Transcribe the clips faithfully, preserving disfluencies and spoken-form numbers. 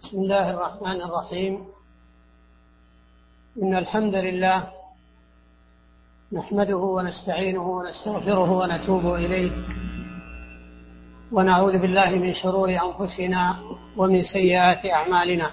بسم الله الرحمن الرحيم. إن الحمد لله نحمده ونستعينه ونستغفره ونتوب إليه، ونعوذ بالله من شرور أنفسنا ومن سيئات أعمالنا.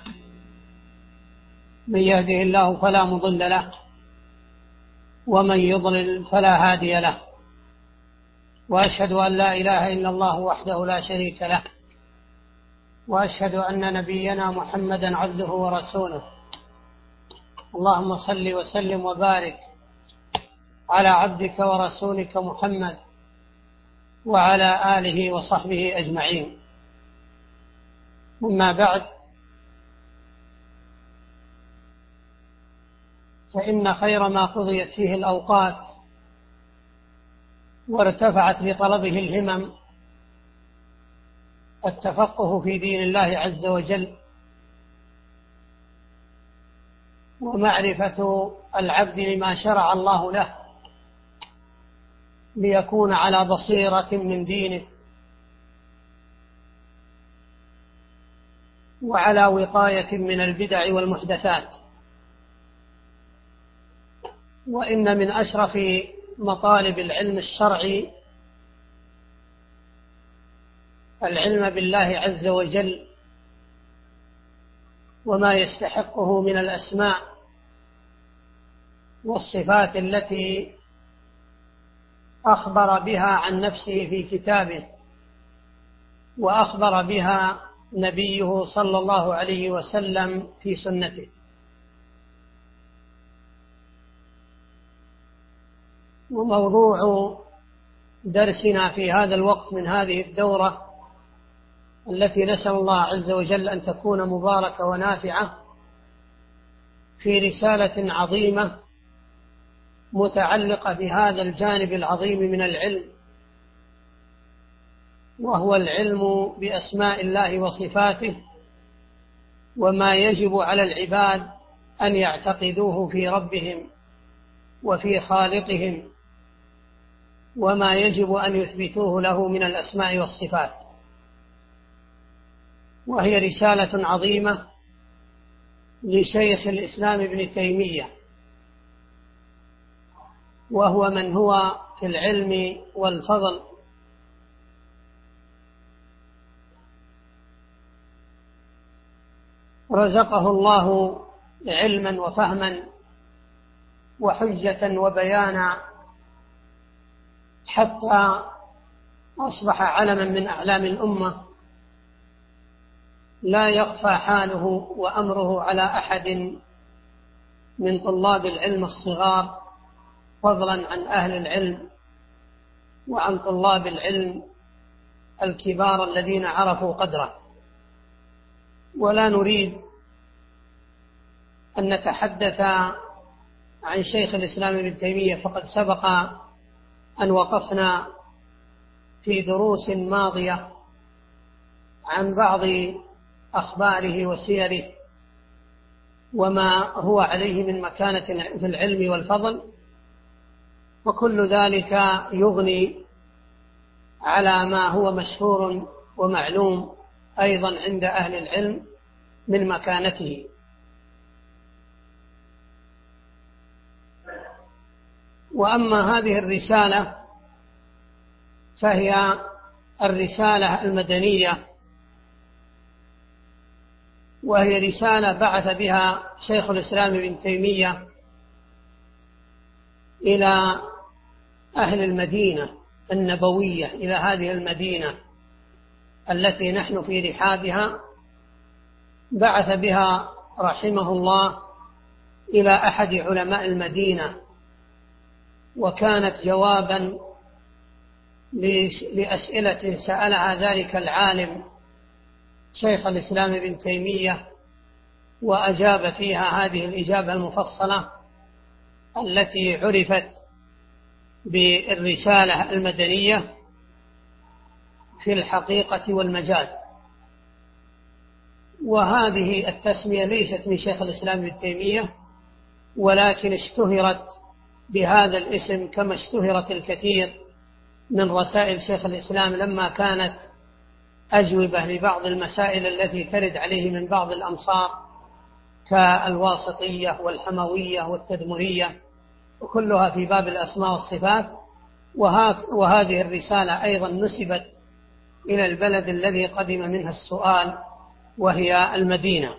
من يهده الله فلا مضل له، ومن يضلل فلا هادي له، وأشهد أن لا إله إلا الله وحده لا شريك له، وأشهد أن نبينا محمدا عبده ورسوله. اللهم صل وسلم وبارك على عبدك ورسولك محمد وعلى آله وصحبه أجمعين. أما بعد، فإن خير ما قضيت فيه الأوقات وارتفعت بطلبه الهمم التفقه في دين الله عز وجل، ومعرفة العبد لما شرع الله له ليكون على بصيرة من دينه وعلى وقاية من البدع والمحدثات. وإن من أشرف مطالب العلم الشرعي العلم بالله عز وجل وما يستحقه من الأسماء والصفات التي أخبر بها عن نفسه في كتابه، وأخبر بها نبيه صلى الله عليه وسلم في سنته. وموضوع درسنا في هذا الوقت من هذه الدورة التي نسأل الله عز وجل أن تكون مباركة ونافعة في رسالة عظيمة متعلقة بهذا الجانب العظيم من العلم، وهو العلم بأسماء الله وصفاته، وما يجب على العباد أن يعتقدوه في ربهم وفي خالقهم، وما يجب أن يثبتوه له من الأسماء والصفات. وهي رسالة عظيمة لشيخ الإسلام ابن تيمية، وهو من هو في العلم والفضل رزقه الله علما وفهما وحجة وبيانا، حتى أصبح علما من أعلام الأمة لا يخفى حاله وأمره على أحد من طلاب العلم الصغار، فضلا عن أهل العلم وعن طلاب العلم الكبار الذين عرفوا قدره. ولا نريد أن نتحدث عن شيخ الإسلام ابن تيمية، فقد سبق أن وقفنا في دروس ماضية عن بعض أخباره وسيره وما هو عليه من مكانة في العلم والفضل، وكل ذلك يغني على ما هو مشهور ومعلوم أيضا عند أهل العلم من مكانته. وأما هذه الرسالة فهي الرسالة المدنية، وهي رسالة بعث بها شيخ الإسلام ابن تيمية إلى أهل المدينة النبوية، إلى هذه المدينة التي نحن في رحابها. بعث بها رحمه الله إلى أحد علماء المدينة، وكانت جوابا لأسئلة سألها ذلك العالم شيخ الإسلام ابن تيمية، وأجاب فيها هذه الإجابة المفصلة التي عرفت بالرسالة المدنية في الحقيقة والمجاز. وهذه التسمية ليست من شيخ الإسلام ابن تيمية، ولكن اشتهرت بهذا الاسم كما اشتهرت الكثير من رسائل شيخ الإسلام لما كانت أجوبة لبعض المسائل التي ترد عليه من بعض الأمصار كالواسطية والحموية والتدمرية، وكلها في باب الأسماء والصفات. وهذه الرسالة أيضا نسبت إلى البلد الذي قدم منها السؤال وهي المدينة.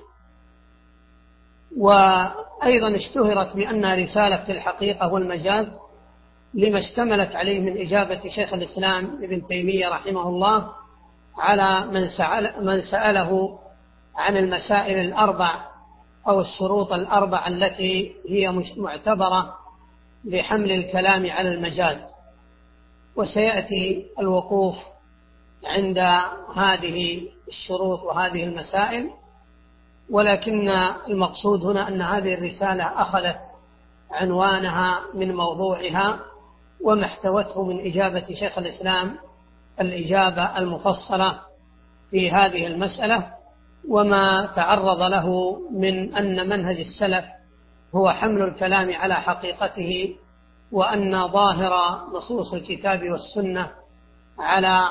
وأيضا اشتهرت بأنها رسالة في الحقيقة والمجاز لما اشتملت عليه من إجابة شيخ الإسلام ابن تيمية رحمه الله على من, سأل من سأله عن المسائل الأربع أو الشروط الأربع التي هي معتبرة لحمل الكلام على المجاز. وسيأتي الوقوف عند هذه الشروط وهذه المسائل، ولكن المقصود هنا أن هذه الرسالة أخذت عنوانها من موضوعها وما احتوته من إجابة شيخ الإسلام الإجابة المفصلة في هذه المسألة، وما تعرض له من أن منهج السلف هو حمل الكلام على حقيقته، وأن ظاهر نصوص الكتاب والسنة على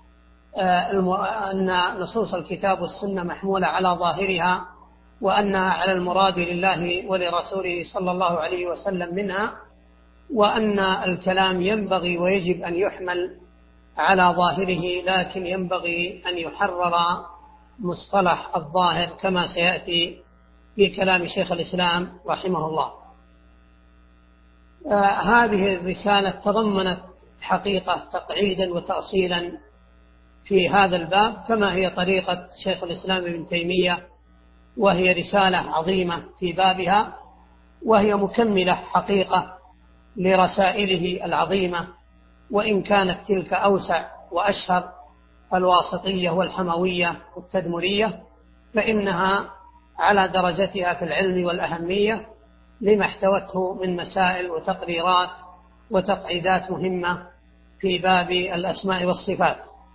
أن نصوص الكتاب والسنة محمولة على ظاهرها، وأنها على المراد لله ولرسوله صلى الله عليه وسلم منها، وأن الكلام ينبغي ويجب أن يحمل على ظاهره، لكن ينبغي أن يحرر مصطلح الظاهر كما سيأتي في كلام شيخ الإسلام رحمه الله. آه هذه الرسالة تضمنت حقيقة تقعيدا وتأصيلا في هذا الباب كما هي طريقة شيخ الإسلام ابن تيمية، وهي رسالة عظيمة في بابها، وهي مكملة حقيقة لرسائله العظيمة، وإن كانت تلك أوسع وأشهر الواسطية والحموية والتدمرية، فإنها على درجتها في العلم والأهمية لما احتوته من مسائل وتقريرات وتقعيدات مهمة في باب الأسماء والصفات.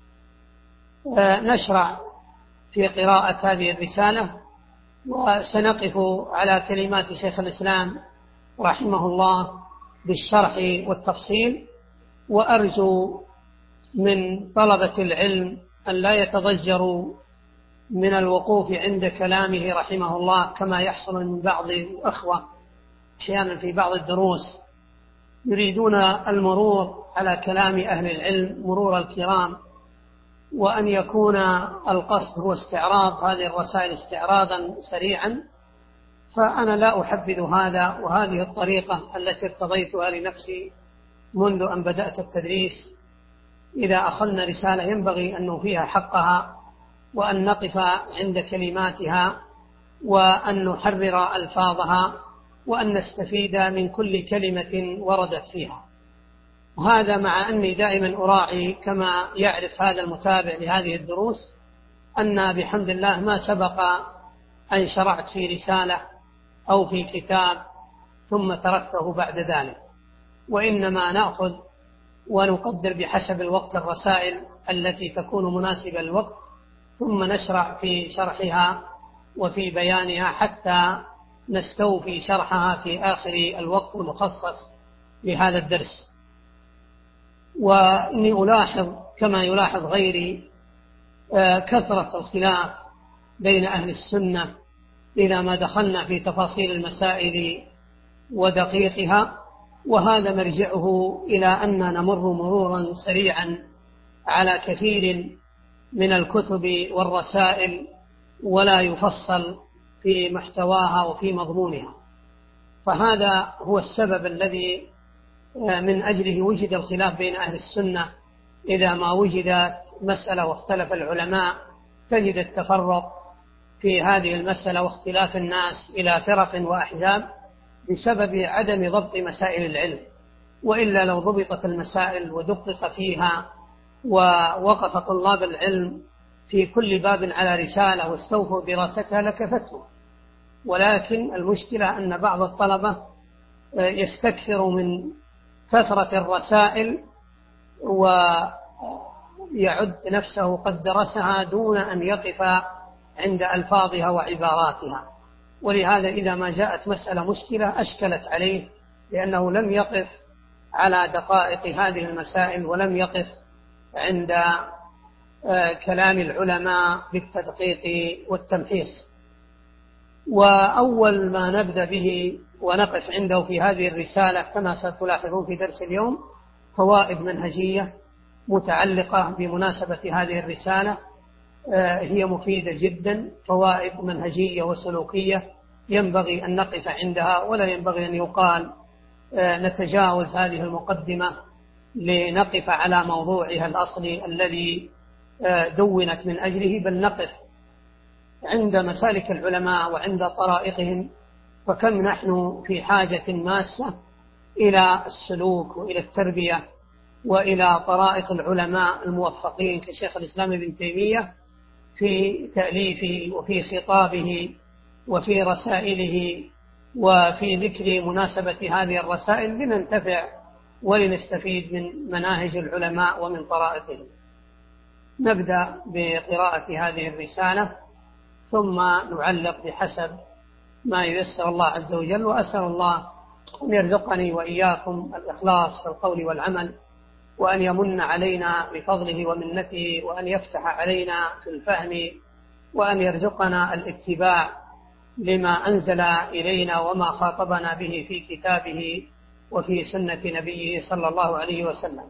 نشرع في قراءة هذه الرسالة، وسنقف على كلمات شيخ الإسلام رحمه الله بالشرح والتفصيل، وأرجو من طلبة العلم أن لا يتضجروا من الوقوف عند كلامه رحمه الله كما يحصل من بعض الأخوة أحيانا في بعض الدروس، يريدون المرور على كلام أهل العلم مرور الكرام، وأن يكون القصد هو استعراض هذه الرسائل استعراضا سريعا. فأنا لا أحبذ هذا، وهذه الطريقة التي ارتضيتها لنفسي منذ أن بدأت التدريس. إذا أخذنا رسالة ينبغي أن نوفيها حقها، وأن نقف عند كلماتها، وأن نحرر ألفاظها، وأن نستفيد من كل كلمة وردت فيها. وهذا مع أني دائما أراعي كما يعرف هذا المتابع لهذه الدروس أن بحمد الله ما سبق أن شرعت في رسالة أو في كتاب ثم تركته بعد ذلك، وإنما نأخذ ونقدر بحسب الوقت الرسائل التي تكون مناسبة للوقت، ثم نشرع في شرحها وفي بيانها حتى نستوفي شرحها في آخر الوقت المخصص لهذا الدرس. وإني ألاحظ كما يلاحظ غيري كثرة الخلاف بين أهل السنة إذا ما دخلنا في تفاصيل المسائل ودقيقها، وهذا مرجعه إلى أن نمر مرورا سريعا على كثير من الكتب والرسائل ولا يفصل في محتواها وفي مضمونها. فهذا هو السبب الذي من أجله وجد الخلاف بين أهل السنة. إذا ما وجدت مسألة واختلف العلماء تجد التفرق في هذه المسألة واختلاف الناس إلى فرق وأحزاب بسبب عدم ضبط مسائل العلم. وإلا لو ضبطت المسائل ودقق فيها ووقف طلاب العلم في كل باب على رسالة واستوفوا دراستها لكفتهم. ولكن المشكلة أن بعض الطلبة يستكثر من كثرة الرسائل ويعد نفسه قد درسها دون أن يقف عند ألفاظها وعباراتها، ولهذا إذا ما جاءت مسألة مشكلة أشكلت عليه لأنه لم يقف على دقائق هذه المسائل ولم يقف عند كلام العلماء بالتدقيق والتمحيص. وأول ما نبدأ به ونقف عنده في هذه الرسالة كما ستلاحظون في درس اليوم فوائد منهجية متعلقة بمناسبة هذه الرسالة، هي مفيدة جدا، فوائد منهجية وسلوكية ينبغي أن نقف عندها، ولا ينبغي أن يقال نتجاوز هذه المقدمة لنقف على موضوعها الأصلي الذي دونت من أجله، بل نقف عند مسالك العلماء وعند طرائقهم، فكم نحن في حاجة ماسة إلى السلوك وإلى التربية وإلى طرائق العلماء الموفقين كشيخ الإسلام ابن تيمية في تأليفه وفي خطابه وفي رسائله وفي ذكر مناسبة هذه الرسائل، لننتفع ولنستفيد من مناهج العلماء ومن طرائقهم. نبدأ بقراءة هذه الرسالة ثم نعلق بحسب ما ييسر الله عز وجل، وأسأل الله أن يرزقني وإياكم الإخلاص في القول والعمل، وأن يمن علينا بفضله ومنته، وأن يفتح علينا في الفهم، وأن يرزقنا الاتباع لما أنزل إلينا وما خاطبنا به في كتابه وفي سنة نبيه صلى الله عليه وسلم.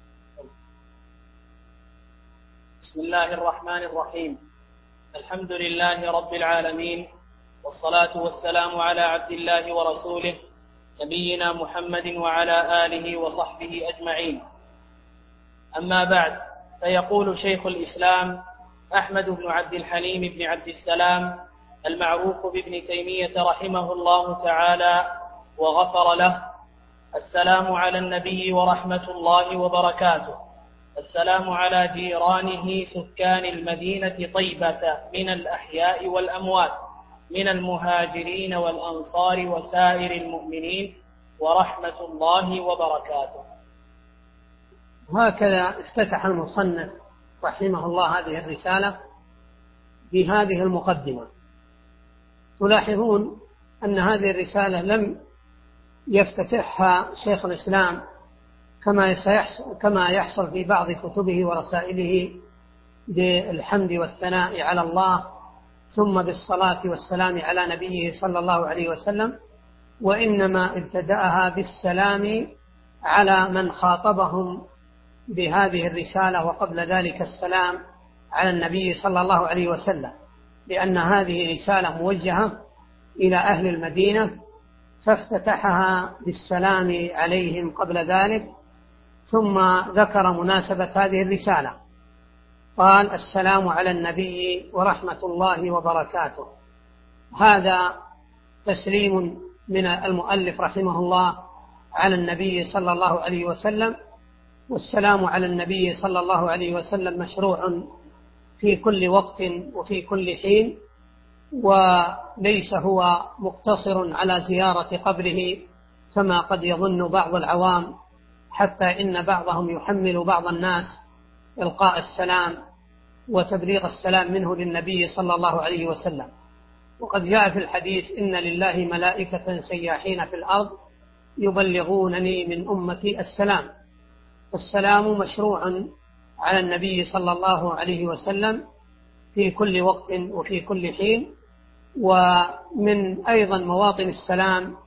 بسم الله الرحمن الرحيم. الحمد لله رب العالمين، والصلاة والسلام على عبد الله ورسوله نبينا محمد وعلى آله وصحبه أجمعين. أما بعد، فيقول شيخ الإسلام أحمد بن عبد الحليم بن عبد السلام المعروف بابن تيمية رحمه الله تعالى وغفر له: السلام على النبي ورحمة الله وبركاته. السلام على جيرانه سكان المدينة طيبة من الأحياء والأموات، من المهاجرين والأنصار وسائر المؤمنين، ورحمة الله وبركاته. هكذا افتتح المصنف رحمه الله هذه الرسالة بهذه المقدمة. تلاحظون أن هذه الرسالة لم يفتتحها شيخ الإسلام كما يحصل في بعض كتبه ورسائله بالحمد والثناء على الله ثم بالصلاة والسلام على نبيه صلى الله عليه وسلم، وإنما ابتدأها بالسلام على من خاطبهم بهذه الرسالة، وقبل ذلك السلام على النبي صلى الله عليه وسلم، لأن هذه رسالة موجهة إلى أهل المدينة، فافتتحها بالسلام عليهم قبل ذلك، ثم ذكر مناسبة هذه الرسالة. قال: السلام على النبي ورحمة الله وبركاته. هذا تسليم من المؤلف رحمه الله على النبي صلى الله عليه وسلم، والسلام على النبي صلى الله عليه وسلم مشروع في كل وقت وفي كل حين، وليس هو مقتصر على زيارة قبره كما قد يظن بعض العوام، حتى إن بعضهم يحمل بعض الناس إلقاء السلام وتبليغ السلام منه للنبي صلى الله عليه وسلم. وقد جاء في الحديث: إن لله ملائكة سياحين في الأرض يبلغونني من أمتي السلام. السلام مشروع على النبي صلى الله عليه وسلم في كل وقت وفي كل حين. ومن أيضا مواطن السلام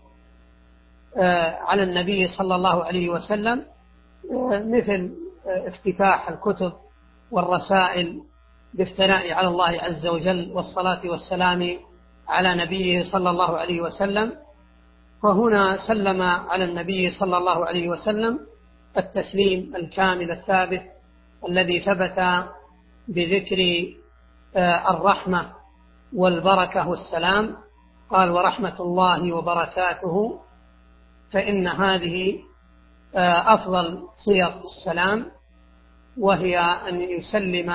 على النبي صلى الله عليه وسلم مثل افتتاح الكتب والرسائل بالثناء على الله عز وجل والصلاة والسلام على نبيه صلى الله عليه وسلم. فهنا سلم على النبي صلى الله عليه وسلم التسليم الكامل الثابت الذي ثبت بذكر الرحمة والبركة والسلام. قال: ورحمة الله وبركاته، فإن هذه أفضل صيغ السلام، وهي أن يسلم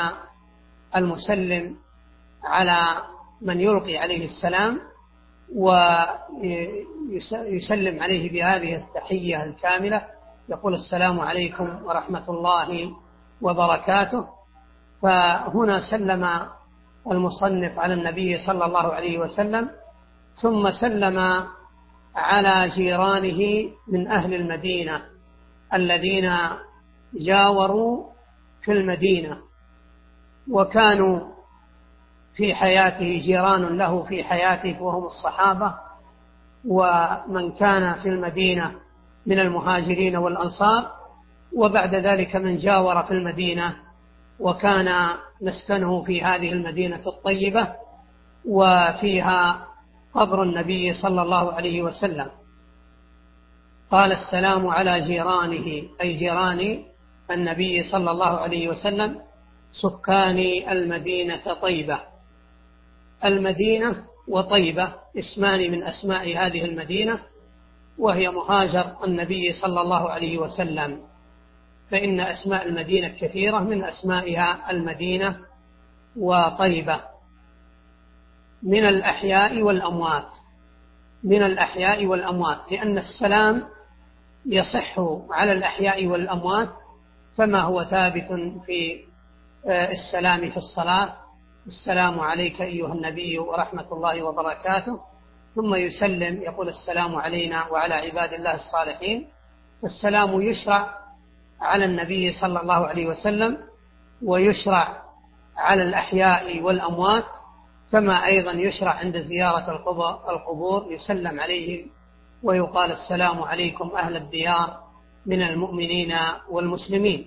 المسلم على من يلقي عليه السلام، ويسلم عليه بهذه التحية الكاملة، يقول: السلام عليكم ورحمة الله وبركاته. فهنا سلم المصنف على النبي صلى الله عليه وسلم، ثم سلم على جيرانه من أهل المدينة الذين جاوروا في المدينة، وكانوا في حياته جيران له في حياته وهم الصحابة ومن كان في المدينة من المهاجرين والأنصار، وبعد ذلك من جاور في المدينة وكان مسكنه في هذه المدينة الطيبة وفيها قبر النبي صلى الله عليه وسلم. قال السلام على جيرانه، أي جيران النبي صلى الله عليه وسلم سكان المدينة طيبة. المدينة وطيبة اسمان من أسماء هذه المدينة، وهي مهاجر النبي صلى الله عليه وسلم، فإن أسماء المدينة كثيرة، من أسمائها المدينة وطيبة. من الأحياء والأموات، من الأحياء والأموات، لأن السلام يصح على الأحياء والأموات، فما هو ثابت في السلام في الصلاة: السلام عليك أيها النبي ورحمة الله وبركاته، ثم يسلم يقول السلام علينا وعلى عباد الله الصالحين. فالسلام يشرع على النبي صلى الله عليه وسلم ويشرع على الأحياء والأموات، كما أيضا يشرع عند زيارة القبور يسلم عليهم ويقال السلام عليكم أهل الديار من المؤمنين والمسلمين.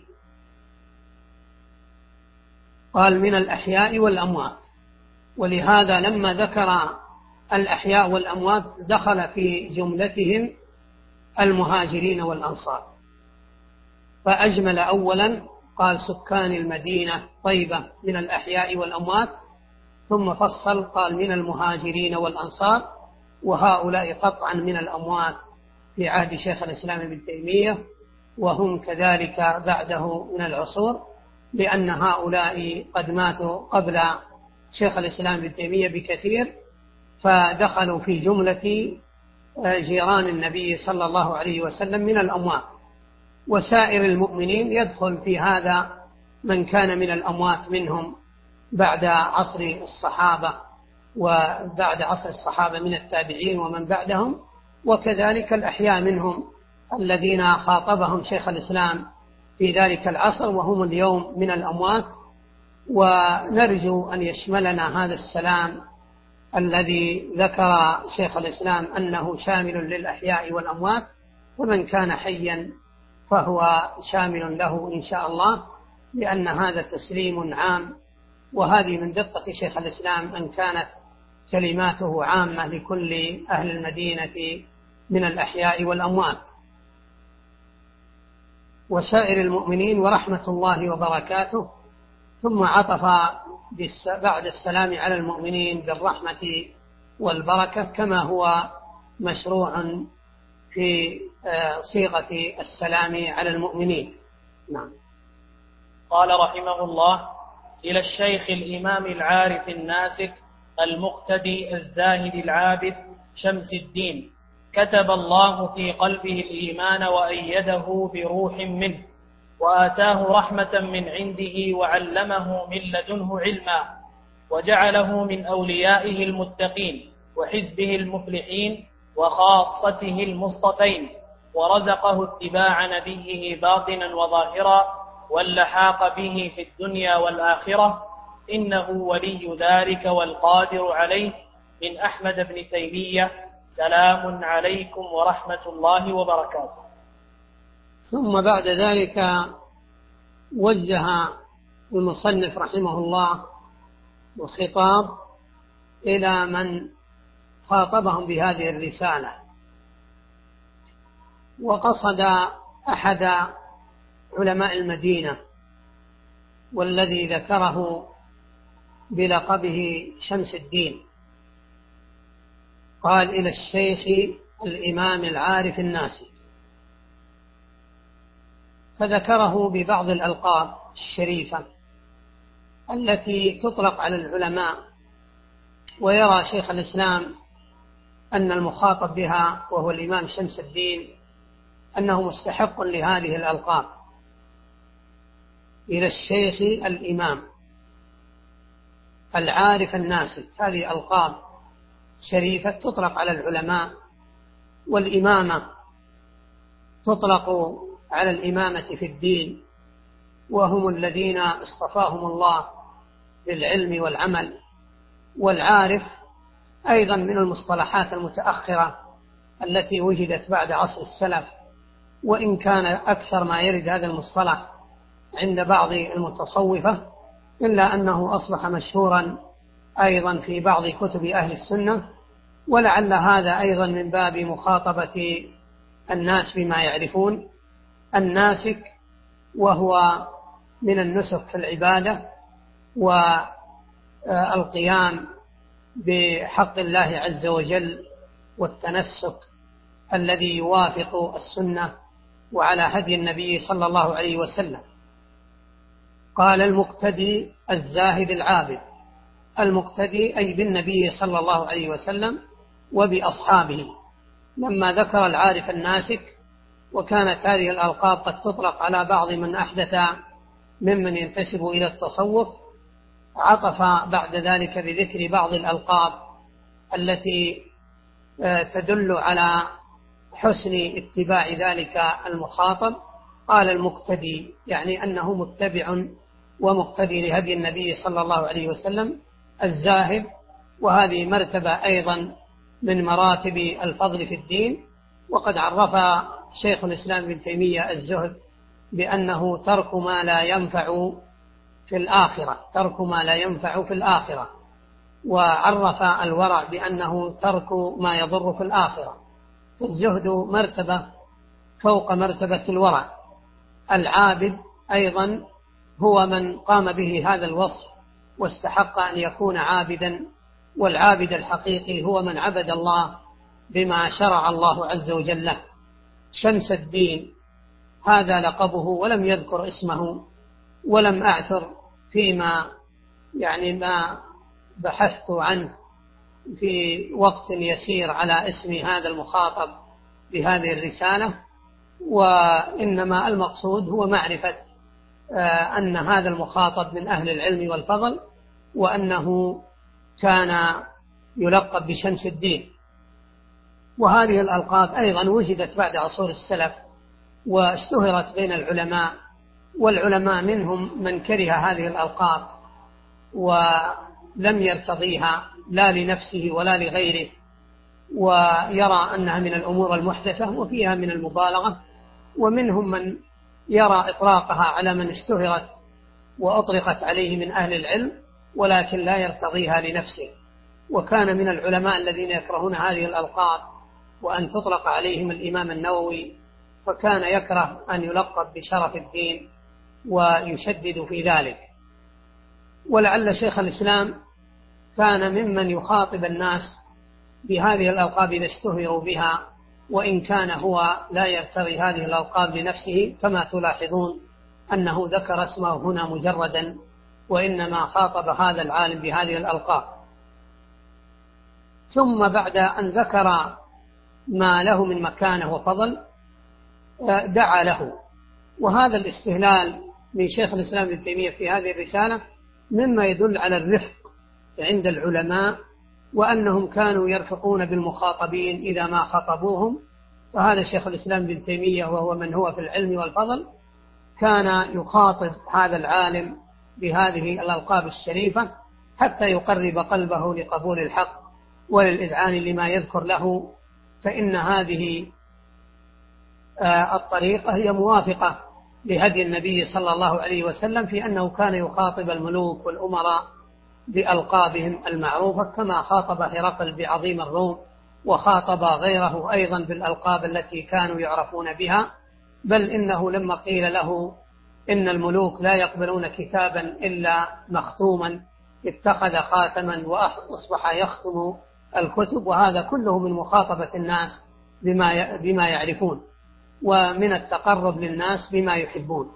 قال من الأحياء والأموات، ولهذا لما ذكر الأحياء والأموات دخل في جملتهم المهاجرين والأنصار، فأجمل أولا قال سكان المدينة طيبة من الأحياء والأموات، ثم فصل قال من المهاجرين والأنصار، وهؤلاء قطعا من الأموات في عهد شيخ الإسلام ابن تيمية، وهم كذلك بعده من العصور، لأن هؤلاء قد ماتوا قبل شيخ الإسلام ابن تيمية بكثير، فدخلوا في جملة جيران النبي صلى الله عليه وسلم من الأموات. وسائر المؤمنين يدخل في هذا من كان من الأموات منهم بعد عصر الصحابة وبعد عصر الصحابة من التابعين ومن بعدهم، وكذلك الأحياء منهم الذين خاطبهم شيخ الإسلام في ذلك العصر وهم اليوم من الأموات. ونرجو أن يشملنا هذا السلام الذي ذكر شيخ الإسلام أنه شامل للأحياء والأموات، ومن كان حيا فهو شامل له إن شاء الله، لأن هذا تسليم عام، وهذه من دقة شيخ الإسلام أن كانت كلماته عامة لكل أهل المدينة من الأحياء والأموات. وسائر المؤمنين ورحمة الله وبركاته، ثم عطف بعد السلام على المؤمنين بالرحمة والبركة كما هو مشروع في صيغة السلام على المؤمنين. نعم. قال رحمه الله: إلى الشيخ الإمام العارف الناسك المقتدي الزاهد العابد شمس الدين، كتب الله في قلبه الإيمان وأيده بروح منه، وآتاه رحمة من عنده وعلمه من لدنه علما، وجعله من أوليائه المتقين وحزبه المفلحين وخاصته المصطفين، ورزقه اتباع نبيه باطنا وظاهرا واللحاق به في الدنيا والآخرة، إنه ولي ذلك والقادر عليه، من أحمد بن تيمية. سلام عليكم ورحمة الله وبركاته. ثم بعد ذلك وجه المصنف رحمه الله الخطاب إلى من خاطبهم بهذه الرسالة، وقصد أحد علماء المدينة والذي ذكره بلقبه شمس الدين. قال إلى الشيخ الإمام العارف الناسي، فذكره ببعض الألقاب الشريفة التي تطلق على العلماء، ويرى شيخ الإسلام أن المخاطب بها وهو الإمام شمس الدين أنه مستحق لهذه الألقاب. إلى الشيخ الإمام العارف الناسي، هذه ألقاب شريفة تطلق على العلماء، والإمامة تطلق على الإمامة في الدين، وهم الذين اصطفاهم الله بالعلم والعمل. والعارف أيضا من المصطلحات المتأخرة التي وجدت بعد عصر السلف، وإن كان أكثر ما يرد هذا المصطلح عند بعض المتصوفة، إلا أنه أصبح مشهورا أيضا في بعض كتب أهل السنة، ولعل هذا أيضا من باب مخاطبة الناس بما يعرفون. الناسك وهو من النسك في العبادة والقيام بحق الله عز وجل والتنسك الذي يوافق السنة وعلى هدي النبي صلى الله عليه وسلم. قال المقتدي الزاهد العابد. المقتدي أي بالنبي صلى الله عليه وسلم وبأصحابه. لما ذكر العارف الناسك، وكانت هذه الألقاب قد تطلق على بعض من أحدث ممن ينتسب إلى التصوف، عطف بعد ذلك بذكر بعض الألقاب التي تدل على حسن اتباع ذلك المخاطب. قال المقتدي يعني أنه متبع ومقتدي لهدي النبي صلى الله عليه وسلم. الزاهد، وهذه مرتبة أيضا من مراتب الفضل في الدين، وقد عرف شيخ الإسلام ابن تيمية الزهد بأنه ترك ما لا ينفع في الآخرة، ترك ما لا ينفع في الآخرة، وعرف الورع بأنه ترك ما يضر في الآخرة. الزهد مرتبة فوق مرتبة الورع. العابد أيضا هو من قام به هذا الوصف واستحق أن يكون عابدا، والعابد الحقيقي هو من عبد الله بما شرع الله عز وجل له. شمس الدين هذا لقبه، ولم يذكر اسمه، ولم أعثر فيما يعني ما بحثت عنه في وقت يسير على اسم هذا المخاطب بهذه الرسالة، وإنما المقصود هو معرفة أن هذا المخاطب من أهل العلم والفضل، وأنه كان يلقب بشمس الدين. وهذه الألقاب أيضا وجدت بعد عصور السلف واشتهرت بين العلماء، والعلماء منهم من كره هذه الألقاب ولم يرتضيها لا لنفسه ولا لغيره، ويرى أنها من الأمور المحدثة وفيها من المبالغة، ومنهم من يرى إطلاقها على من اشتهرت وأطلقت عليه من أهل العلم ولكن لا يرتضيها لنفسه. وكان من العلماء الذين يكرهون هذه الألقاب وأن تطلق عليهم الإمام النووي، فكان يكره أن يلقب بشرف الدين ويشدد في ذلك. ولعل شيخ الإسلام كان ممن يخاطب الناس بهذه الألقاب إذا اشتهروا بها، وإن كان هو لا يرتضي هذه الألقاب لنفسه، كما تلاحظون أنه ذكر اسمه هنا مجردا، وإنما خاطب هذا العالم بهذه الألقاب. ثم بعد أن ذكر ما له من مكانه وفضل دعا له. وهذا الاستهلال من شيخ الإسلام ابن تيمية في هذه الرسالة مما يدل على الرفق عند العلماء، وأنهم كانوا يرفقون بالمخاطبين إذا ما خطبوهم. فهذا شيخ الإسلام ابن تيمية وهو من هو في العلم والفضل كان يخاطب هذا العالم بهذه الألقاب الشريفة حتى يقرب قلبه لقبول الحق وللإذعان لما يذكر له، فإن هذه الطريقة هي موافقة لهدي النبي صلى الله عليه وسلم في أنه كان يخاطب الملوك والأمراء بألقابهم المعروفة، كما خاطب هرقل بعظيم الروم، وخاطب غيره أيضا بالألقاب التي كانوا يعرفون بها. بل إنه لما قيل له إن الملوك لا يقبلون كتابا إلا مختوما اتخذ خاتما وأصبح يختم الكتب، وهذا كله من مخاطبة الناس بما بما يعرفون ومن التقرب للناس بما يحبون.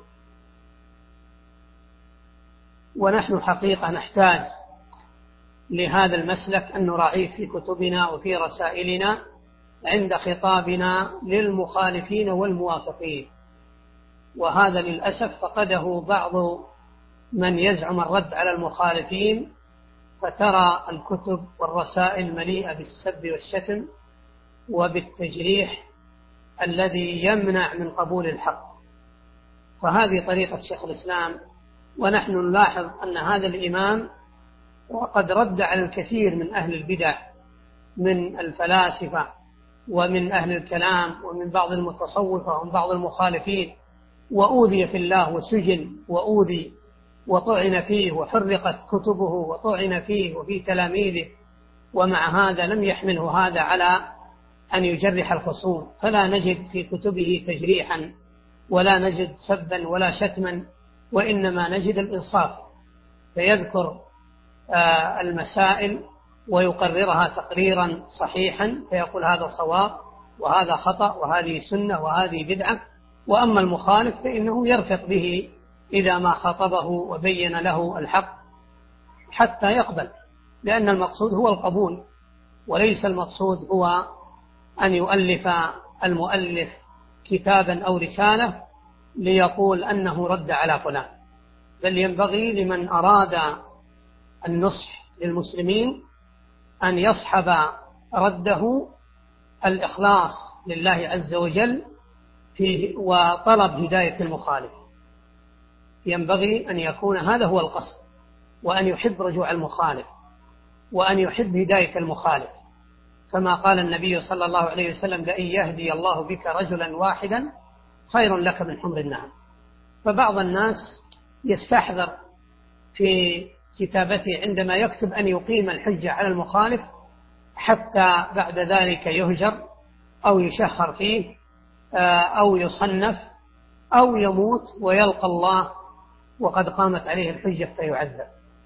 ونحن حقيقة نحتاج لهذا المسلك أن نراعيه في كتبنا وفي رسائلنا عند خطابنا للمخالفين والموافقين. وهذا للأسف فقده بعض من يزعم الرد على المخالفين، فترى الكتب والرسائل مليئة بالسب والشتم وبالتجريح الذي يمنع من قبول الحق. فهذه طريقة شيخ الإسلام. ونحن نلاحظ أن هذا الإمام وقد رد على الكثير من أهل البدع من الفلاسفة ومن أهل الكلام ومن بعض المتصوفة ومن بعض المخالفين، وأوذي في الله وسجن وأوذي وطعن فيه وحرقت كتبه وطعن فيه وفي تلاميذه، ومع هذا لم يحمله هذا على أن يجرح الخصوم، فلا نجد في كتبه تجريحا ولا نجد سبا ولا شتما، وإنما نجد الإنصاف، فيذكر المسائل ويقررها تقريرا صحيحا، فيقول هذا صواب وهذا خطأ وهذه سنة وهذه بدعة. وأما المخالف فإنه يرفق به إذا ما خطبه وبين له الحق حتى يقبل، لأن المقصود هو القبول، وليس المقصود هو أن يؤلف المؤلف كتابا أو رسالة ليقول أنه رد على فلان، بل ينبغي لمن أراد النصح للمسلمين أن يصحب رده الإخلاص لله عز وجل فيه وطلب هداية المخالف. ينبغي أن يكون هذا هو القصد، وأن يحب رجوع المخالف، وأن يحب هداية المخالف، كما قال النبي صلى الله عليه وسلم: لئن يهدي الله بك رجلا واحدا خير لك من حمر النعم. فبعض الناس يستحضر في كتابته عندما يكتب أن يقيم الحجة على المخالف حتى بعد ذلك يهجر أو يشهر فيه أو يصنف أو يموت ويلقى الله وقد قامت عليه الحجة فيعذب.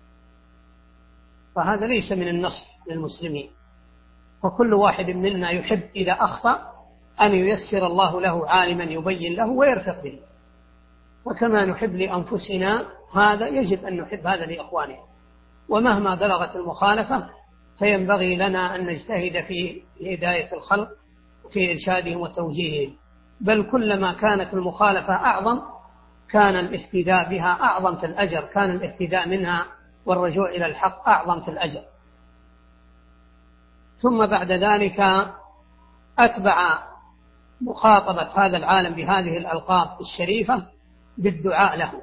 فهذا ليس من النصح للمسلمين، وكل واحد منا يحب إذا أخطأ أن ييسر الله له عالما يبين له ويرفق به، وكما نحب لأنفسنا هذا يجب أن نحب هذا لإخواننا. ومهما بلغت المخالفة فينبغي لنا أن نجتهد في هداية الخلق وفي إرشادهم وتوجيههم، بل كلما كانت المخالفة أعظم كان الاهتداء بها أعظم في الأجر، كان الاهتداء منها والرجوع إلى الحق أعظم في الأجر. ثم بعد ذلك أتبع مخاطبة هذا العالم بهذه الألقاب الشريفة بالدعاء له،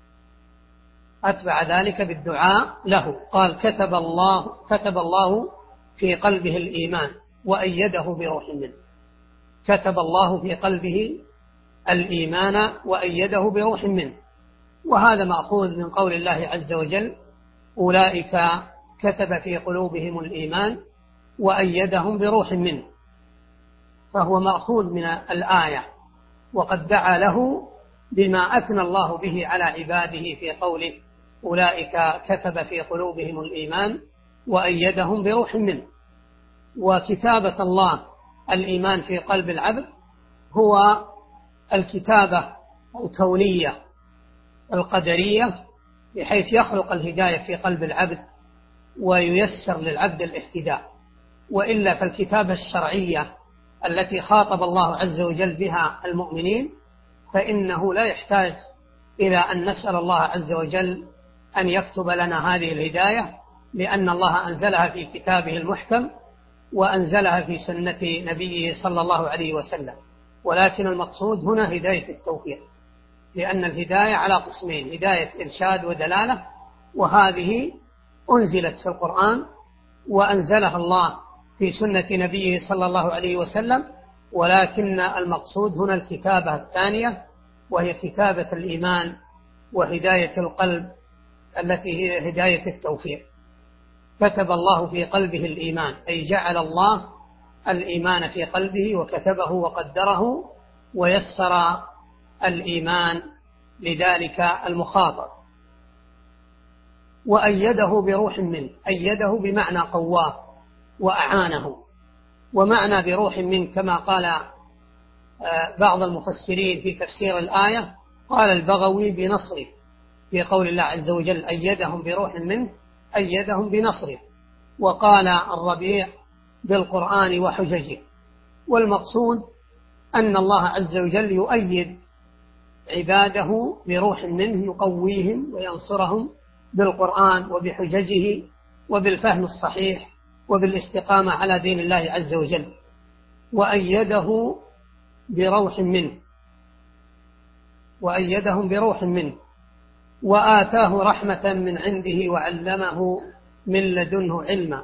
أتبع ذلك بالدعاء له. قال: كتب الله كتب الله في قلبه الإيمان وأيده بروح منه. كتب الله في قلبه الإيمان وأيده بروح منه، وهذا مأخوذ من قول الله عز وجل: أولئك كتب في قلوبهم الإيمان وأيدهم بروح منه، فهو مأخوذ من الآية، وقد دعا له بما أثنى الله به على عباده في قوله: أولئك كتب في قلوبهم الإيمان وأيدهم بروح منه. وكتابة الله الإيمان في قلب العبد هو الكتابة الكونية القدرية، بحيث يخلق الهداية في قلب العبد وييسر للعبد الاهتداء. وإلا فالكتابة الشرعية التي خاطب الله عز وجل بها المؤمنين فإنه لا يحتاج إلى أن نسأل الله عز وجل أن يكتب لنا هذه الهداية، لأن الله أنزلها في كتابه المحكم وأنزلها في سنة نبيه صلى الله عليه وسلم. ولكن المقصود هنا هداية التوفيق، لأن الهداية على قسمين: هداية إرشاد ودلالة، وهذه أنزلت في القرآن وأنزلها الله في سنة نبيه صلى الله عليه وسلم، ولكن المقصود هنا الكتابة الثانية، وهي كتابة الإيمان وهداية القلب التي هي هداية التوفيق. كتب الله في قلبه الإيمان، أي جعل الله الإيمان في قلبه وكتبه وقدره ويسر الإيمان لذلك المخاطب. وأيده بروح منه، أيده بمعنى قواه وأعانه. ومعنى بروح منه كما قال بعض المفسرين في تفسير الآية، قال البغوي بنصره، في قول الله عز وجل: أيدهم بروح منه، أيدهم بنصره. وقال الربيع: بالقرآن وحججه. والمقصود أن الله عز وجل يؤيد عباده بروح منه، يقويهم وينصرهم بالقرآن وبحججه وبالفهم الصحيح وبالاستقامة على دين الله عز وجل. وأيده بروح منه، وأيدهم بروح منه، وآتاه رحمة من عنده وعلمه من لدنه علما،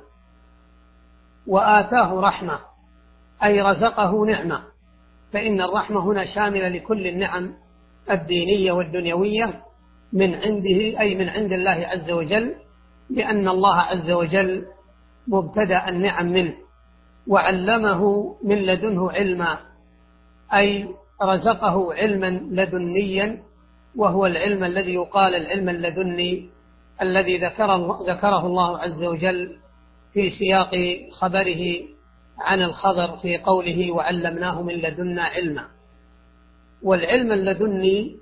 وآتاه رحمة أي رزقه نعمة، فإن الرحمة هنا شاملة لكل النعم الدينية والدنيوية من عنده، أي من عند الله عز وجل، لأن الله عز وجل مبتدأ النعم منه، وعلمه من لدنه علما أي رزقه علما لدنيا، وهو العلم الذي يقال العلم اللدني الذي ذكره, ذكره الله عز وجل في سياق خبره عن الخضر في قوله وعلمناه من لدنا علما. والعلم اللدني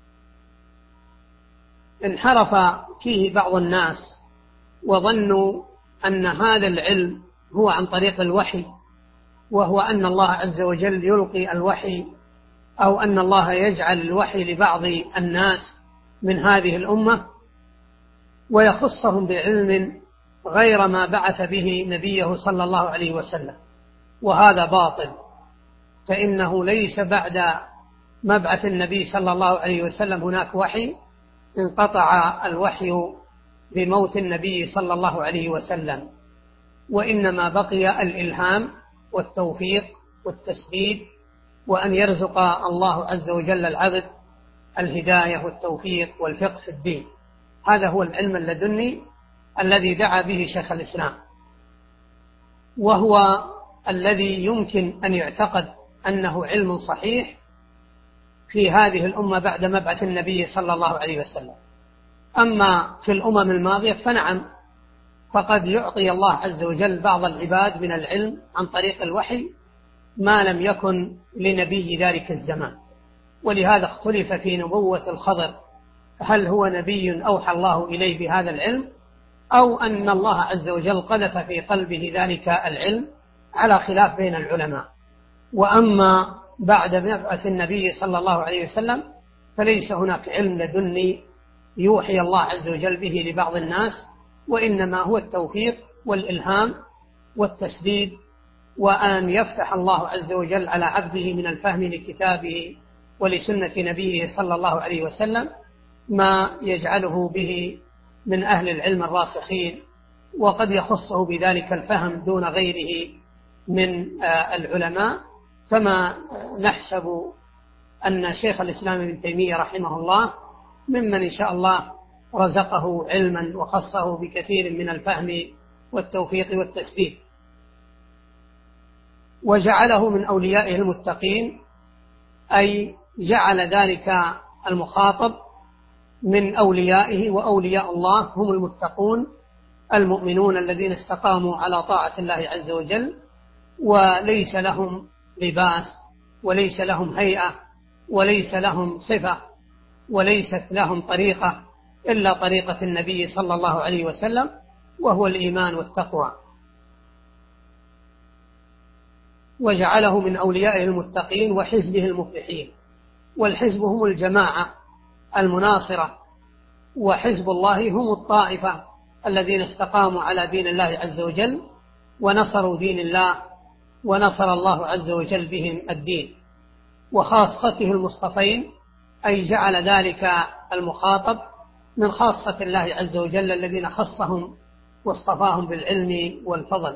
انحرف فيه بعض الناس وظنوا أن هذا العلم هو عن طريق الوحي، وهو أن الله عز وجل يلقي الوحي، أو أن الله يجعل الوحي لبعض الناس من هذه الأمة ويخصهم بعلم غير ما بعث به نبيه صلى الله عليه وسلم، وهذا باطل، فإنه ليس بعد مبعث النبي صلى الله عليه وسلم هناك وحي، انقطع الوحي بموت النبي صلى الله عليه وسلم، وإنما بقي الإلهام والتوفيق والتسديد، وأن يرزق الله عز وجل العبد الهداية والتوفيق والفقه في الدين. هذا هو العلم اللدني الذي دعا به شيخ الإسلام، وهو الذي يمكن أن يعتقد أنه علم صحيح في هذه الأمة بعد مبعث النبي صلى الله عليه وسلم. أما في الأمم الماضية فنعم، فقد يعطي الله عز وجل بعض العباد من العلم عن طريق الوحي ما لم يكن لنبي ذلك الزمان، ولهذا اختلف في نبوة الخضر، هل هو نبي أوحى الله إليه بهذا العلم، أو أن الله عز وجل قذف في قلبه ذلك العلم، على خلاف بين العلماء. وأما بعد مبعث النبي صلى الله عليه وسلم فليس هناك علم لدني يوحي الله عز وجل به لبعض الناس، وإنما هو التوفيق والإلهام والتسديد، وأن يفتح الله عز وجل على عبده من الفهم لكتابه ولسنة نبيه صلى الله عليه وسلم ما يجعله به من أهل العلم الراسخين، وقد يخصه بذلك الفهم دون غيره من العلماء، كما نحسب أن شيخ الإسلام ابن تيمية رحمه الله ممن إن شاء الله رزقه علما وخصه بكثير من الفهم والتوفيق والتسديد، وجعله من أوليائه المتقين، أي جعل ذلك المخاطب من أوليائه، وأولياء الله هم المتقون المؤمنون الذين استقاموا على طاعة الله عز وجل، وليس لهم لباس وليس لهم هيئة وليس لهم صفة وليست لهم طريقة إلا طريقة النبي صلى الله عليه وسلم، وهو الإيمان والتقوى. وجعله من أوليائه المتقين وحزبه المفلحين، والحزب هم الجماعة المناصرة، وحزب الله هم الطائفة الذين استقاموا على دين الله عز وجل ونصروا دين الله، ونصر الله عز وجل بهم الدين. وخاصته المصطفين، أي جعل ذلك المخاطب من خاصة الله عز وجل الذين خصهم واصطفاهم بالعلم والفضل.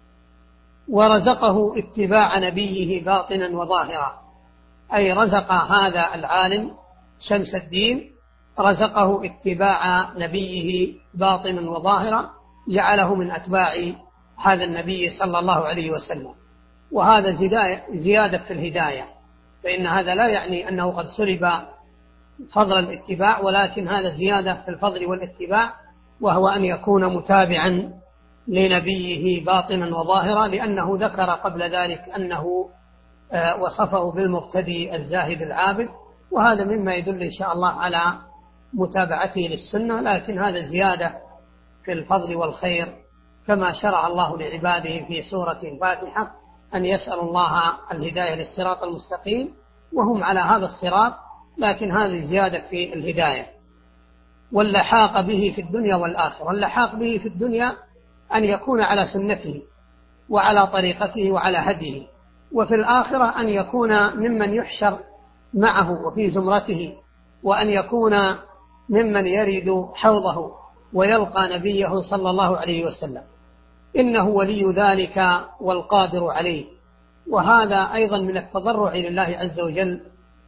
ورزقه اتباع نبيه باطنا وظاهرا، أي رزق هذا العالم شمس الدين، رزقه اتباع نبيه باطنا وظاهرا، جعله من أتباع هذا النبي صلى الله عليه وسلم. وهذا زيادة في الهداية، فإن هذا لا يعني أنه قد سلب فضل الاتباع، ولكن هذا زيادة في الفضل والاتباع، وهو أن يكون متابعا لنبيه باطنا وظاهرا، لأنه ذكر قبل ذلك أنه وصفه بالمقتدي الزاهد العابد، وهذا مما يدل إن شاء الله على متابعته للسنة، لكن هذا زيادة في الفضل والخير، كما شرع الله لعباده في سورة الفاتحة أن يسأل الله الهداية للصراط المستقيم، وهم على هذا الصراط، لكن هذه زيادة في الهداية. واللحاق به في الدنيا والآخرة، اللحاق به في الدنيا أن يكون على سنته وعلى طريقته وعلى هديه، وفي الآخرة أن يكون ممن يحشر معه وفي زمرته، وأن يكون ممن يرد حوضه ويلقى نبيه صلى الله عليه وسلم، إنه ولي ذلك والقادر عليه. وهذا أيضا من التضرع لله عز وجل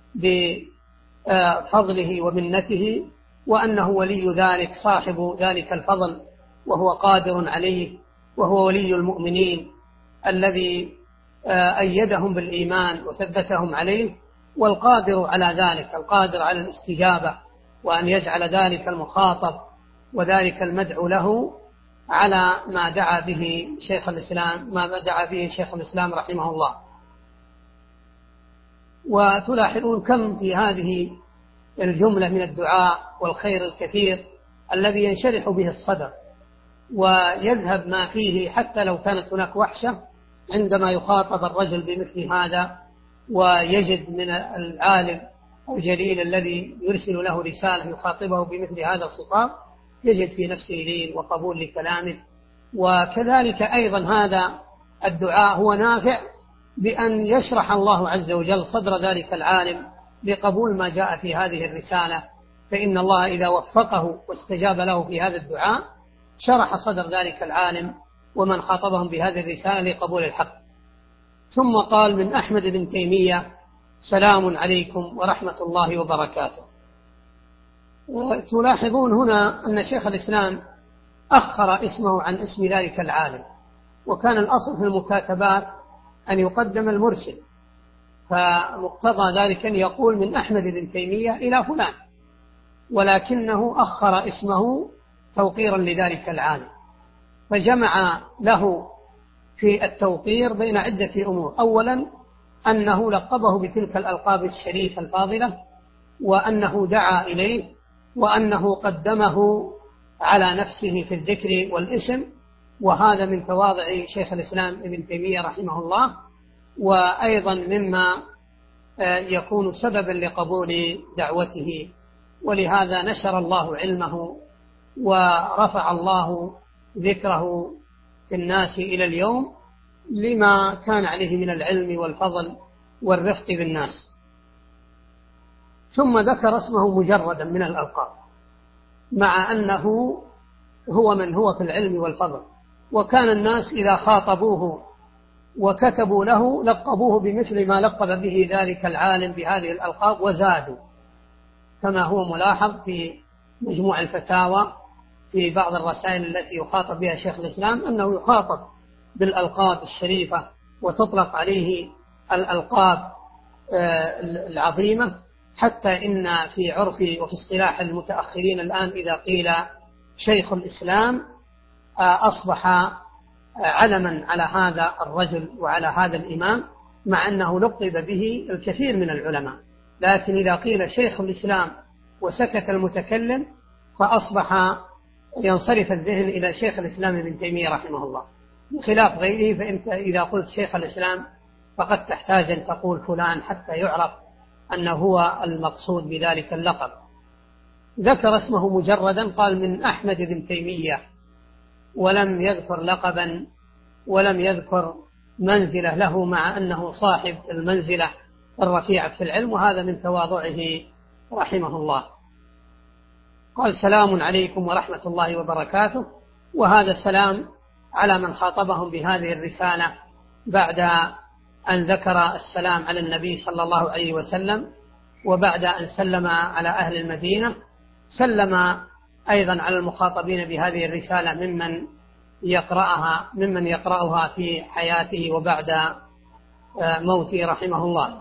بفضله ومنته، وأنه ولي ذلك صاحب ذلك الفضل وهو قادر عليه، وهو ولي المؤمنين الذي أيدهم بالإيمان وثبتهم عليه، والقادر على ذلك، القادر على الاستجابة وأن يجعل ذلك المخاطب وذلك المدعو له على ما دعا به شيخ الإسلام ما دعا به شيخ الإسلام رحمه الله. وتلاحظون كم في هذه الجملة من الدعاء والخير الكثير الذي ينشرح به الصدر ويذهب ما فيه، حتى لو كانت هناك وحشة عندما يخاطب الرجل بمثل هذا، ويجد من العالم الجليل الذي يرسل له رسالة يخاطبه بمثل هذا الخطاب يجد في نفسه لين وقبول لكلامه. وكذلك أيضا هذا الدعاء هو نافع بأن يشرح الله عز وجل صدر ذلك العالم لقبول ما جاء في هذه الرسالة، فإن الله إذا وفقه واستجاب له في هذا الدعاء شرح صدر ذلك العالم ومن خاطبهم بهذه الرسالة لقبول الحق. ثم قال من أحمد بن تيمية: سلام عليكم ورحمة الله وبركاته. وتلاحظون هنا أن شيخ الإسلام أخر اسمه عن اسم ذلك العالم، وكان الأصل في المكاتبات أن يقدم المرسل، فمقتضى ذلك أن يقول من أحمد بن تيمية إلى فلان، ولكنه أخر اسمه توقيرا لذلك العالم، فجمع له في التوقير بين عدة أمور: أولا أنه لقبه بتلك الألقاب الشريفة الفاضلة، وأنه دعا إليه، وأنه قدمه على نفسه في الذكر والاسم، وهذا من تواضع شيخ الإسلام ابن تيمية رحمه الله، وأيضا مما يكون سببا لقبول دعوته. ولهذا نشر الله علمه ورفع الله ذكره في الناس إلى اليوم لما كان عليه من العلم والفضل والرفق بالناس. ثم ذكر اسمه مجردا من الألقاب، مع أنه هو من هو في العلم والفضل، وكان الناس إذا خاطبوه وكتبوا له لقبوه بمثل ما لقب به ذلك العالم بهذه الألقاب وزادوا، كما هو ملاحظ في مجموع الفتاوى في بعض الرسائل التي يخاطب بها شيخ الإسلام، أنه يخاطب بالألقاب الشريفة وتطلق عليه الألقاب العظيمة، حتى إن في عرف وفي اصطلاح المتأخرين الآن إذا قيل شيخ الإسلام أصبح علما على هذا الرجل وعلى هذا الإمام، مع أنه لقب به الكثير من العلماء، لكن إذا قيل شيخ الإسلام وسكت المتكلم فأصبح ينصرف الذهن إلى شيخ الإسلام ابن تيمية رحمه الله، بخلاف غيره. فإنت إذا قلت شيخ الإسلام فقد تحتاج أن تقول فلان حتى يعرف أنه هو المقصود بذلك اللقب. ذكر اسمه مجردا، قال من أحمد بن تيمية، ولم يذكر لقبا ولم يذكر منزلة له، مع أنه صاحب المنزلة الرفيعة في العلم، وهذا من تواضعه رحمه الله. قال سلام عليكم ورحمة الله وبركاته، وهذا السلام على من خاطبهم بهذه الرسالة بعد أن ذكر السلام على النبي صلى الله عليه وسلم، وبعد أن سلم على أهل المدينة سلم أيضا على المخاطبين بهذه الرسالة ممن يقرأها ممن يقرأها في حياته وبعد موته رحمه الله.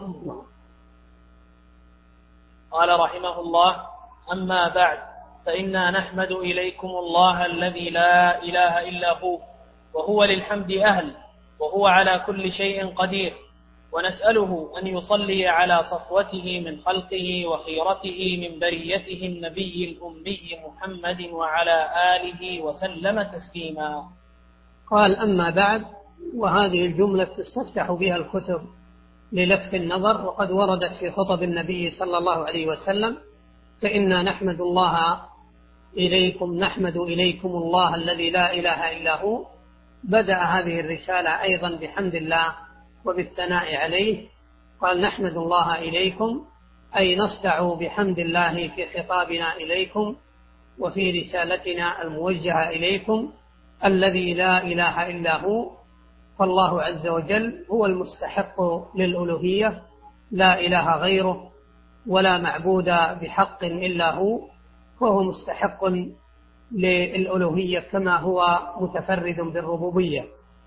قال رحمه الله: أما بعد، فإنا نحمد إليكم الله الذي لا إله إلا هو، وهو للحمد أهل، وهو على كل شيء قدير، ونسأله أن يصلي على صفوته من خلقه وخيرته من بريته النبي الأمي محمد وعلى آله وسلم تسليما. قال أما بعد، وهذه الجملة تستفتح بها الكتب للفت النظر، وقد وردت في خطب النبي صلى الله عليه وسلم: فإنا نحمد الله إليكم نحمد إليكم الله الذي لا إله إلا هو. بدأ هذه الرسالة أيضا بحمد الله وبالثناء عليه، قال نحمد الله إليكم، أي نصدع بحمد الله في خطابنا إليكم، وفي رسالتنا الموجهة إليكم الذي لا إله إلا هو، فالله عز وجل هو المستحق للألوهية، لا إله غيره ولا معبود بحق إلا هو، وهو مستحق للألوهية كما هو متفرد بالربوبية.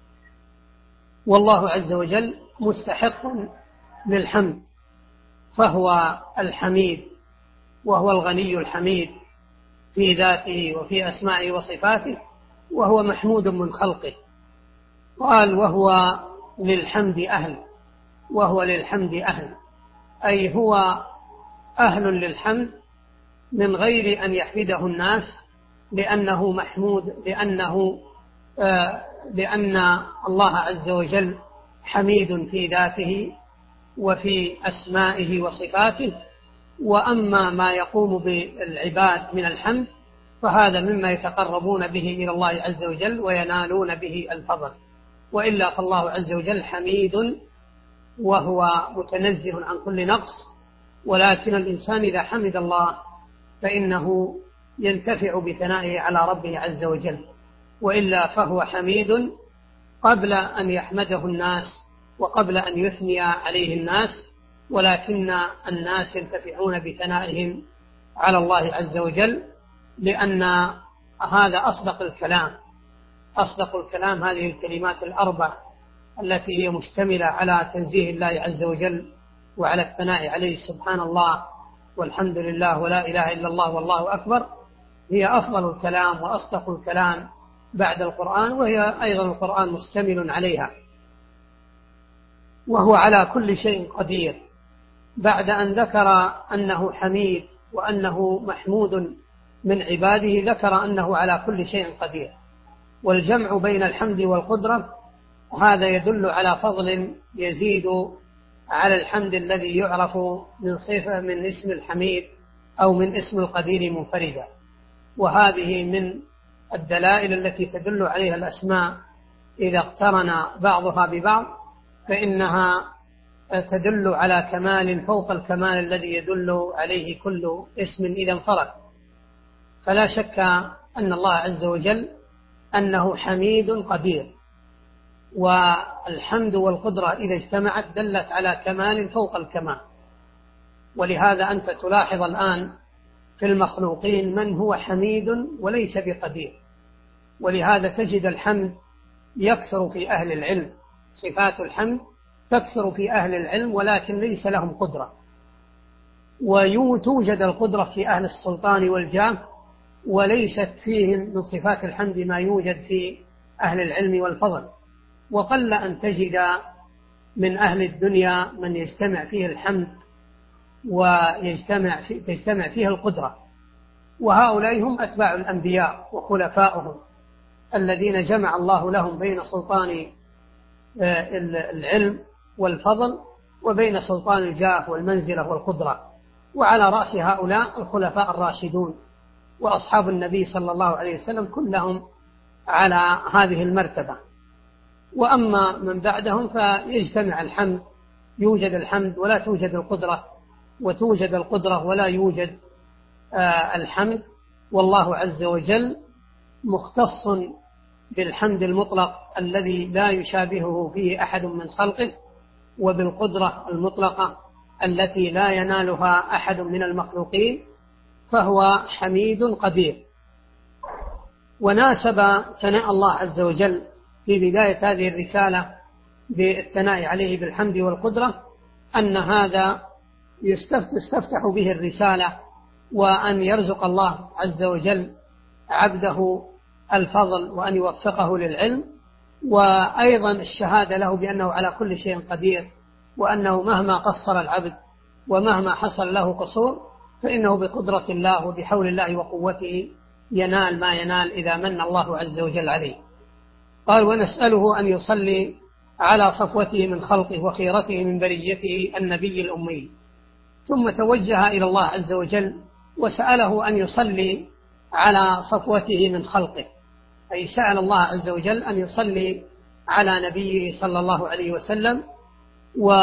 والله عز وجل مستحق للحمد، فهو الحميد وهو الغني الحميد في ذاته وفي أسمائه وصفاته، وهو محمود من خلقه. قال وهو للحمد أهل، وهو للحمد أهل أي هو أهل للحمد من غير أن يحمده الناس، لأنه محمود، لأنه آه لأن الله عز وجل حميد في ذاته وفي أسمائه وصفاته. وأما ما يقوم بالعباد من الحمد فهذا مما يتقربون به إلى الله عز وجل وينالون به الفضل، وإلا فالله عز وجل حميد وهو متنزه عن كل نقص. ولكن الإنسان إذا حمد الله فإنه ينتفع بثنائه على ربه عز وجل، وإلا فهو حميد قبل أن يحمده الناس وقبل أن يثني عليه الناس، ولكن الناس ينتفعون بثنائهم على الله عز وجل، لأن هذا أصدق الكلام. أصدق الكلام هذه الكلمات الأربع التي هي مشتملة على تنزيه الله عز وجل وعلى الثناء عليه، سبحان الله والحمد لله ولا إله إلا الله والله أكبر، هي أفضل الكلام وأصدق الكلام بعد القرآن، وهي أيضا القرآن مشتمل عليها. وهو على كل شيء قدير، بعد أن ذكر أنه حميد وأنه محمود من عباده ذكر أنه على كل شيء قدير. والجمع بين الحمد والقدرة هذا يدل على فضل يزيد على الحمد الذي يعرف من صفة من اسم الحميد أو من اسم القدير منفردا. وهذه من الدلائل التي تدل عليها الأسماء إذا اقترن بعضها ببعض فإنها تدل على كمال فوق الكمال الذي يدل عليه كل اسم إذا انفرد. فلا شك أن الله عز وجل أنه حميد قدير، والحمد والقدرة إذا اجتمعت دلت على كمال فوق الكمال. ولهذا أنت تلاحظ الآن في المخلوقين من هو حميد وليس بقدير، ولهذا تجد الحمد يكثر في أهل العلم، صفات الحمد تكثر في أهل العلم ولكن ليس لهم قدرة، وتوجد القدرة في أهل السلطان والجاه وليست فيهم من صفات الحمد ما يوجد في أهل العلم والفضل. وقل أن تجد من أهل الدنيا من يجتمع فيه الحمد ويجتمع فيه تجتمع فيه القدرة، وهؤلاء هم أتباع الأنبياء وخلفاؤهم الذين جمع الله لهم بين سلطان العلم والفضل وبين سلطان الجاه والمنزلة والقدرة. وعلى رأس هؤلاء الخلفاء الراشدون وأصحاب النبي صلى الله عليه وسلم كلهم على هذه المرتبة. وأما من بعدهم فيجتمع الحمد، يوجد الحمد ولا توجد القدرة، وتوجد القدرة ولا يوجد آه الحمد. والله عز وجل مختص بالحمد المطلق الذي لا يشابهه فيه أحد من خلقه، وبالقدرة المطلقة التي لا ينالها أحد من المخلوقين، فهو حميد قدير. وناسب ثناء الله عز وجل في بداية هذه الرسالة بالثناء عليه بالحمد والقدرة أن هذا يستفتح به الرسالة، وأن يرزق الله عز وجل عبده الفضل وأن يوفقه للعلم، وأيضا الشهادة له بأنه على كل شيء قدير، وأنه مهما قصر العبد ومهما حصل له قصور فإنه بقدرة الله وبحول الله وقوته ينال ما ينال إذا من الله عز وجل عليه. قال ونسأله أن يصلي على صفوته من خلقه وخيرته من بريته النبي الأمي. ثم توجه إلى الله عز وجل وسأله أن يصلي على صفوته من خلقه، أي سأل الله عز وجل أن يصلي على نبيه صلى الله عليه وسلم.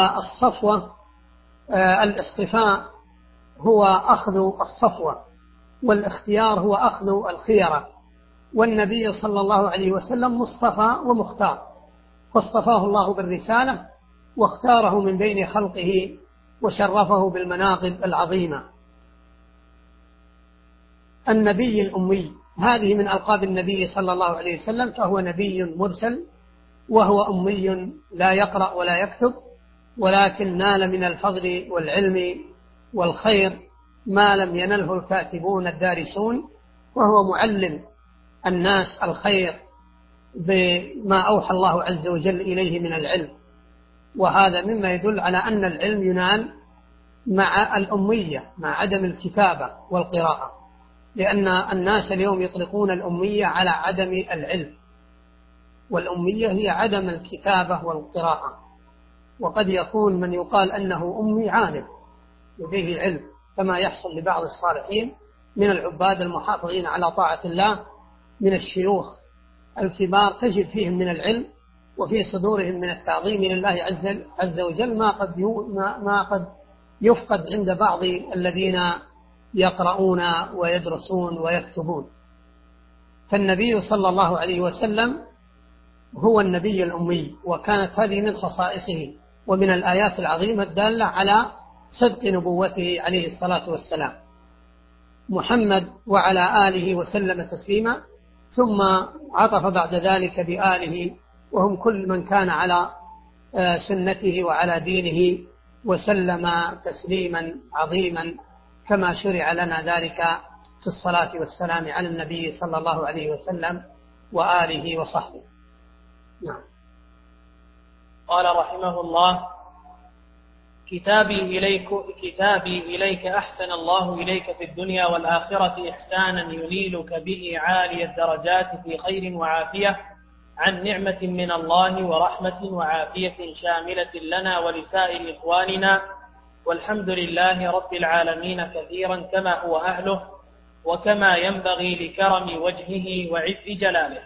والصفوة آه الاصطفاء هو أخذ الصفوة، والاختيار هو أخذ الخيرة، والنبي صلى الله عليه وسلم مصطفى ومختار، فاصطفاه الله بالرسالة واختاره من بين خلقه وشرفه بالمناقب العظيمة. النبي الأمي هذه من ألقاب النبي صلى الله عليه وسلم، فهو نبي مرسل وهو أمي لا يقرأ ولا يكتب، ولكن نال من الفضل والعلم والخير ما لم ينله الكاتبون الدارسون، وهو معلم الناس الخير بما أوحى الله عز وجل إليه من العلم. وهذا مما يدل على أن العلم ينال مع الأمية، مع عدم الكتابة والقراءة، لأن الناس اليوم يطلقون الأمية على عدم العلم، والأمية هي عدم الكتابة والقراءة. وقد يكون من يقال أنه أمي عالم لديه علم، كما يحصل لبعض الصالحين من العباد المحافظين على طاعة الله من الشيوخ الكبار، تجد فيهم من العلم وفي صدورهم من التعظيم لله عز وجل ما قد ما قد يفقد عند بعض الذين يقرؤون ويدرسون ويكتبون. فالنبي صلى الله عليه وسلم هو النبي الأمي، وكانت هذه من خصائصه ومن الآيات العظيمة الدالة على صدق نبوته عليه الصلاة والسلام. محمد وعلى آله وسلم تسليما، ثم عطف بعد ذلك بآله، وهم كل من كان على سنته وعلى دينه، وسلم تسليما عظيما كما شرع لنا ذلك في الصلاة والسلام على النبي صلى الله عليه وسلم وآله وصحبه. نعم. قال رحمه الله: كتابي إليك, كتابي إليك أحسن الله إليك في الدنيا والآخرة إحسانا ينيلك به عالي الدرجات في خير وعافية عن نعمة من الله ورحمة وعافية شاملة لنا ولسائر إخواننا، والحمد لله رب العالمين كثيرا كما هو أهله وكما ينبغي لكرم وجهه وعز جلاله.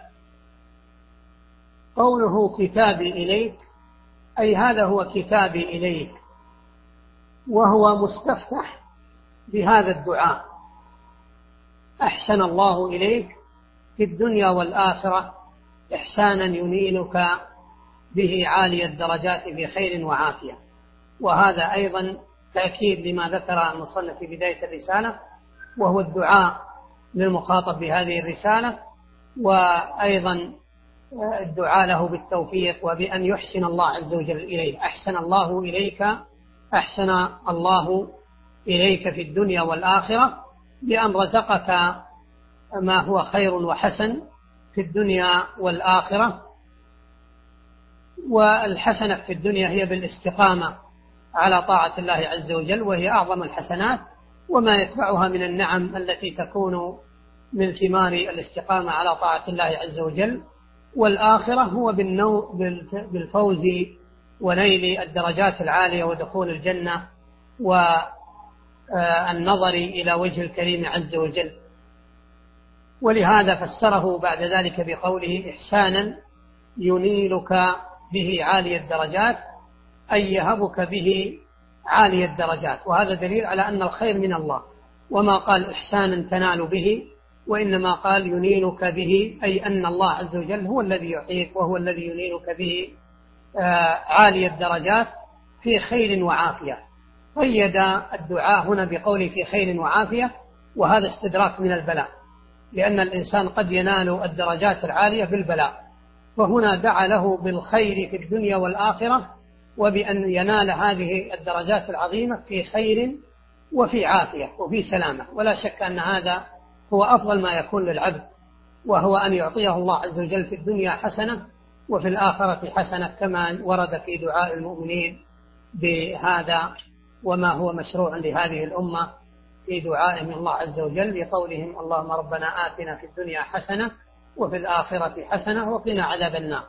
قوله كتابي إليك أي هذا هو كتابي إليك، وهو مستفتح بهذا الدعاء: أحسن الله إليك في الدنيا والآخرة إحسانا ينيلك به عالي الدرجات في خير وعافية. وهذا أيضا تأكيد لما ذكر المصنف في بداية الرسالة، وهو الدعاء للمخاطب بهذه الرسالة، وأيضا الدعاء له بالتوفيق وبأن يحسن الله عز وجل إليه. أحسن الله إليك، أحسن الله إليك في الدنيا والآخرة، بأن رزقك ما هو خير وحسن في الدنيا والآخرة. والحسنة في الدنيا هي بالاستقامة على طاعة الله عز وجل، وهي أعظم الحسنات، وما يتبعها من النعم التي تكون من ثمار الاستقامة على طاعة الله عز وجل. والآخرة هو بالفوز ونيل الدرجات العالية ودخول الجنة والنظر إلى وجه الكريم عز وجل. ولهذا فسره بعد ذلك بقوله إحسانا ينيلك به عالي الدرجات، أي يهبك به عالي الدرجات. وهذا دليل على أن الخير من الله، وما قال إحسانا تنال به، وإنما قال ينيلك به، أي أن الله عز وجل هو الذي يعطيك وهو الذي ينيلك به عالي الدرجات في خير وعافية. قيد الدعاء هنا بقوله في خير وعافية، وهذا استدراك من البلاء، لأن الإنسان قد ينال الدرجات العالية بالبلاء، فهنا دعا له بالخير في الدنيا والآخرة، وبأن ينال هذه الدرجات العظيمة في خير وفي عافية وفي سلامة. ولا شك أن هذا هو أفضل ما يكون للعبد، وهو أن يعطيه الله عز وجل في الدنيا حسنة وفي الآخرة حسنة، كما ورد في دعاء المؤمنين بهذا، وما هو مشروع لهذه الأمة في دعائهم الله عز وجل بقولهم: اللهم ربنا آتنا في الدنيا حسنة وفي الآخرة حسنة وقنا عذاب النار.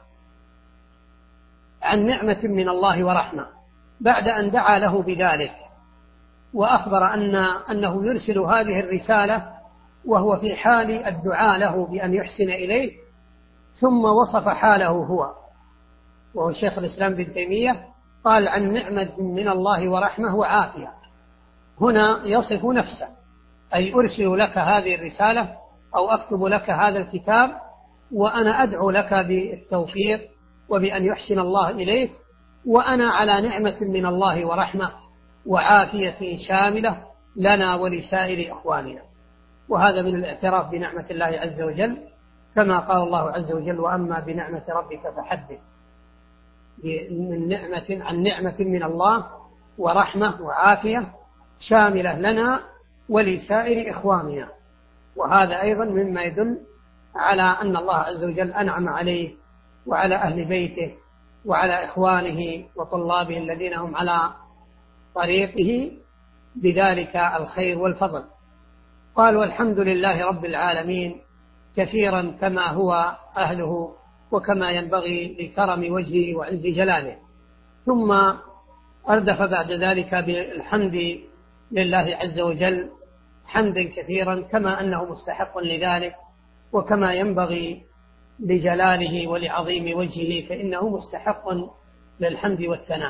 عن نعمة من الله ورحمة، بعد أن دعا له بذلك وأخبر أن أنه يرسل هذه الرسالة وهو في حال الدعاء له بأن يحسن إليه، ثم وصف حاله هو، وهو شيخ الإسلام بن تيمية قال: عن نعمة من الله ورحمة وعافية. هنا يصف نفسه أي أرسل لك هذه الرسالة أو أكتب لك هذا الكتاب وأنا أدعو لك بالتوفيق وبأن يحسن الله إليك، وأنا على نعمة من الله ورحمة وعافية شاملة لنا ولسائر إخواننا. وهذا من الاعتراف بنعمة الله عز وجل، كما قال الله عز وجل: وأما بنعمة ربك فحدث. من نعمة عن نعمة من الله ورحمة وعافية شاملة لنا ولسائر إخواننا. وهذا أيضا مما يدل على أن الله عز وجل أنعم عليه وعلى أهل بيته وعلى إخوانه وطلابه الذين هم على طريقه بذلك الخير والفضل. قال: والحمد لله رب العالمين كثيرا كما هو أهله وكما ينبغي لكرم وجهه وعز جلاله. ثم أردف بعد ذلك بالحمد لله عز وجل حمدا كثيرا كما أنه مستحق لذلك وكما ينبغي لجلاله ولعظيم وجهه، فإنه مستحق للحمد والثناء.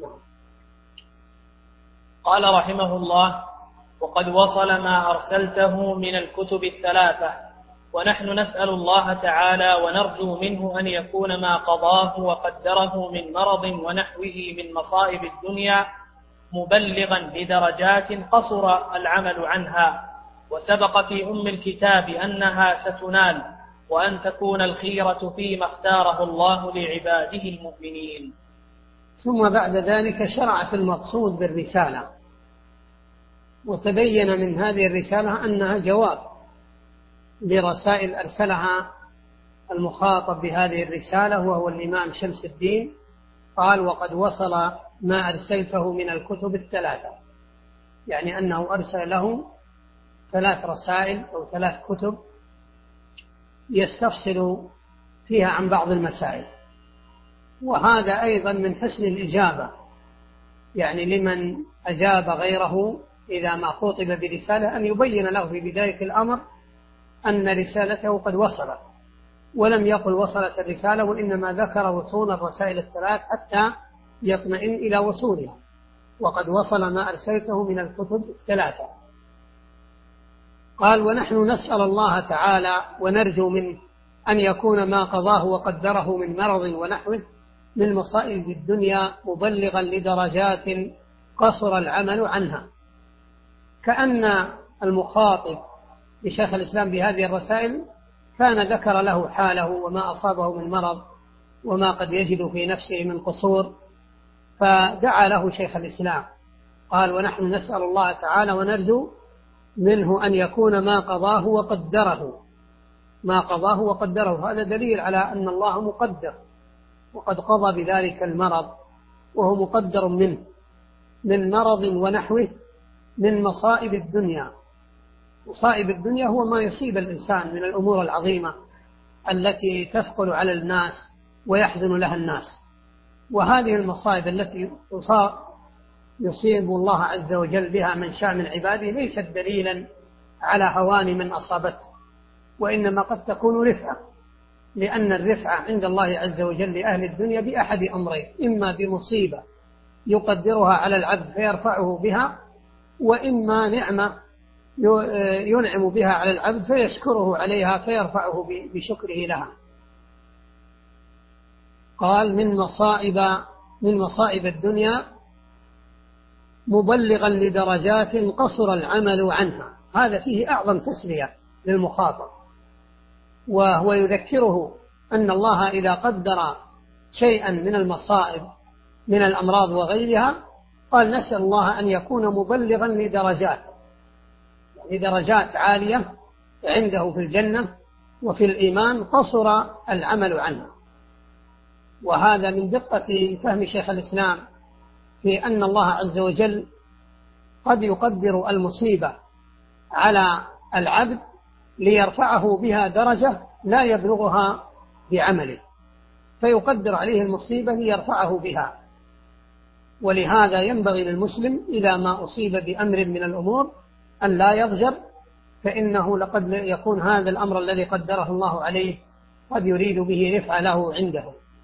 قال رحمه الله: وقد وصل ما أرسلته من الكتب الثلاثة، ونحن نسأل الله تعالى ونرجو منه أن يكون ما قضاه وقدره من مرض ونحوه من مصائب الدنيا مبلغا لدرجات قصر العمل عنها، وسبق في أم الكتاب أنها ستنال، وأن تكون الخيرة فيما اختاره الله لعباده المؤمنين. ثم بعد ذلك شرع في المقصود بالرسالة، وتبين من هذه الرسالة أنها جواب لرسائل أرسلها المخاطب بهذه الرسالة وهو الإمام شمس الدين. قال: وقد وصل ما أرسلته من الكتب الثلاثة، يعني أنه أرسل له ثلاث رسائل أو ثلاث كتب يستفصل فيها عن بعض المسائل. وهذا أيضا من حسن الإجابة، يعني لمن أجاب غيره إذا ما خاطب برسالة أن يبين له في بداية الأمر أن رسالته قد وصلت، ولم يقل وصلت الرسالة، وإنما ذكر وصول الرسائل الثلاث حتى يطمئن إلى وصولها. وقد وصل ما أرسلته من الكتب الثلاثة. قال: ونحن نسأل الله تعالى ونرجو منه أن يكون ما قضاه وقدره من مرض ونحوه من مصائب الدنيا مبلغا لدرجات قصر العمل عنها. كأن المخاطب لشيخ الإسلام بهذه الرسائل كان ذكر له حاله وما أصابه من مرض وما قد يجد في نفسه من قصور، فدعا له شيخ الإسلام. قال: ونحن نسأل الله تعالى ونرجو منه أن يكون ما قضاه وقدره. ما قضاه وقدره هذا دليل على أن الله مقدر، وقد قضى بذلك المرض وهو مقدر منه من مرض ونحوه من مصائب الدنيا. مصائب الدنيا هو ما يصيب الإنسان من الأمور العظيمة التي تثقل على الناس ويحزن لها الناس. وهذه المصائب التي يصيب الله عز وجل بها من شاء من عباده ليست دليلا على هوان من أصابته، وإنما قد تكون رفعة، لأن الرفعة عند الله عز وجل لأهل الدنيا بأحد أمرين: إما بمصيبة يقدرها على العبد فيرفعه بها، وإما نعمة ينعم بها على العبد فيشكره عليها فيرفعه بشكره لها. قال: من مصائب من مصائب الدنيا مبلغا لدرجات قصر العمل عنها. هذا فيه أعظم تسلية للمخاطب، وهو يذكره أن الله إذا قدر شيئا من المصائب من الأمراض وغيرها قال: نسأل الله أن يكون مبلغا لدرجات، لدرجات عالية عنده في الجنة وفي الإيمان قصر العمل عنها. وهذا من دقة فهم شيخ الإسلام في أن الله عز وجل قد يقدر المصيبة على العبد ليرفعه بها درجة لا يبلغها بعمله، فيقدر عليه المصيبة ليرفعه بها. ولهذا ينبغي للمسلم إذا ما أصيب بأمر من الأمور أن لا يضجر، فإنه لقد يكون هذا الأمر الذي قدره الله عليه قد يريد به رفع له عنده.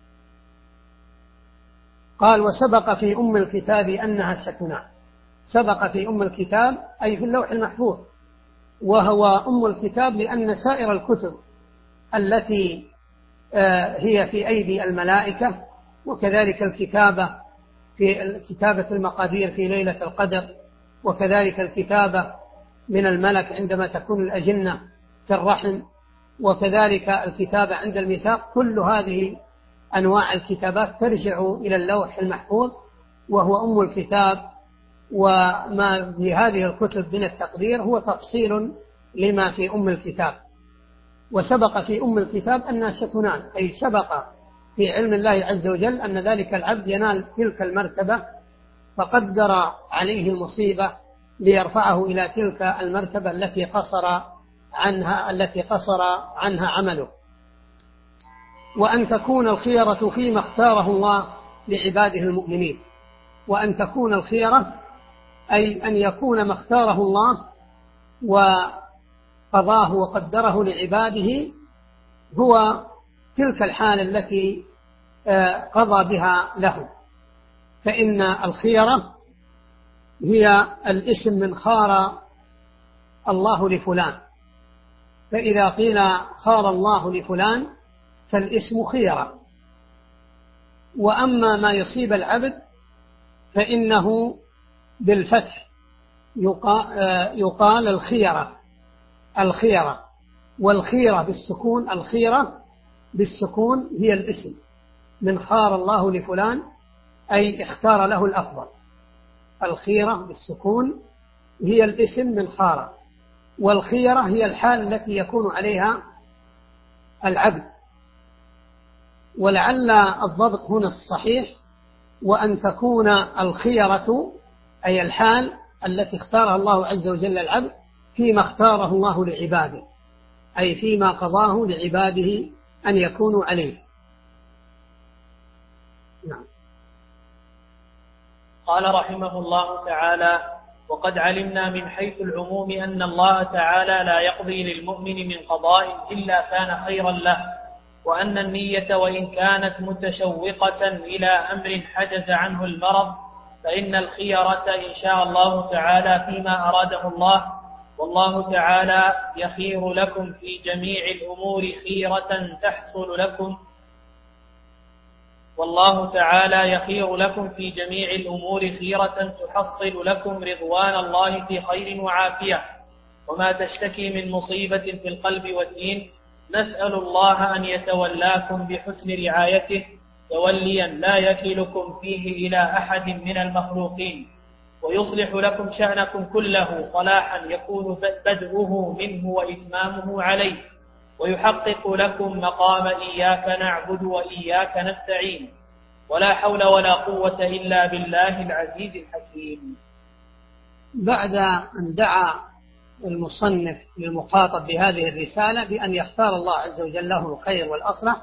قال: وسبق في أم الكتاب أنها ستنال. سبق في أم الكتاب أي في اللوح المحفوظ وهو أم الكتاب لأن سائر الكتب التي هي في أيدي الملائكة، وكذلك الكتابة في كتابة المقادير في ليلة القدر، وكذلك الكتابة من الملك عندما تكون الأجنة في الرحم، وكذلك الكتابة عند الميثاق، كل هذه أنواع الكتابات ترجع إلى اللوح المحفوظ وهو أم الكتاب. وما في هذه الكتب من التقدير هو تفصيل لما في أم الكتاب. وسبق في أم الكتاب أنها ستنال، أي سبق في علم الله عز وجل أن ذلك العبد ينال تلك المرتبة، فقدر عليه المصيبة ليرفعه إلى تلك المرتبة التي قصر عنها التي قصر عنها عمله. وأن تكون الخيرة فيما اختاره الله لعباده المؤمنين. وأن تكون الخيرة أي أن يكون ما اختاره الله وقضاه وقدره لعباده هو تلك الحالة التي قضى بها له. فإن الخيرة هي الاسم من خار الله لفلان، فإذا قيل خار الله لفلان فالاسم خيرة. وأما ما يصيب العبد فإنه بالفتح يقال الخيرة الخيرة والخيرة بالسكون الخيرة بالسكون هي الاسم من خار الله لفلان، أي اختار له الأفضل. الخيرة بالسكون هي الاسم من خار، والخيرة هي الحال التي يكون عليها العبد. ولعل الضبط هنا الصحيح وأن تكون الخيرة أي الحال التي اختارها الله عز وجل العبد فيما اختاره الله لعباده، أي فيما قضاه لعباده أن يكونوا عليه. نعم. قال رحمه الله تعالى: وقد علمنا من حيث العموم أن الله تعالى لا يقضي للمؤمن من قضاء إلا كان خيرا له، وأن النية وإن كانت متشوقة إلى أمر حجز عنه المرض فإن الخيرة إن شاء الله تعالى فيما أراده الله، والله تعالى يخير لكم في جميع الأمور خيرة تحصل لكم والله تعالى يخير لكم في جميع الأمور خيرة تحصل لكم رضوان الله في خير وعافية، وما تشتكي من مصيبة في القلب والدين نسأل الله أن يتولاكم بحسن رعايته توليا لا يكلكم فيه إلى أحد من المخلوقين، ويصلح لكم شأنكم كله صلاحا يكون بدءه منه وإتمامه عليه، ويحقق لكم مقام إياك نعبد وإياك نستعين، ولا حول ولا قوة إلا بالله العزيز الحكيم. بعد أن دعا المصنف للمخاطب بهذه الرسالة بأن يختار الله عز وجل له الخير والأصلح،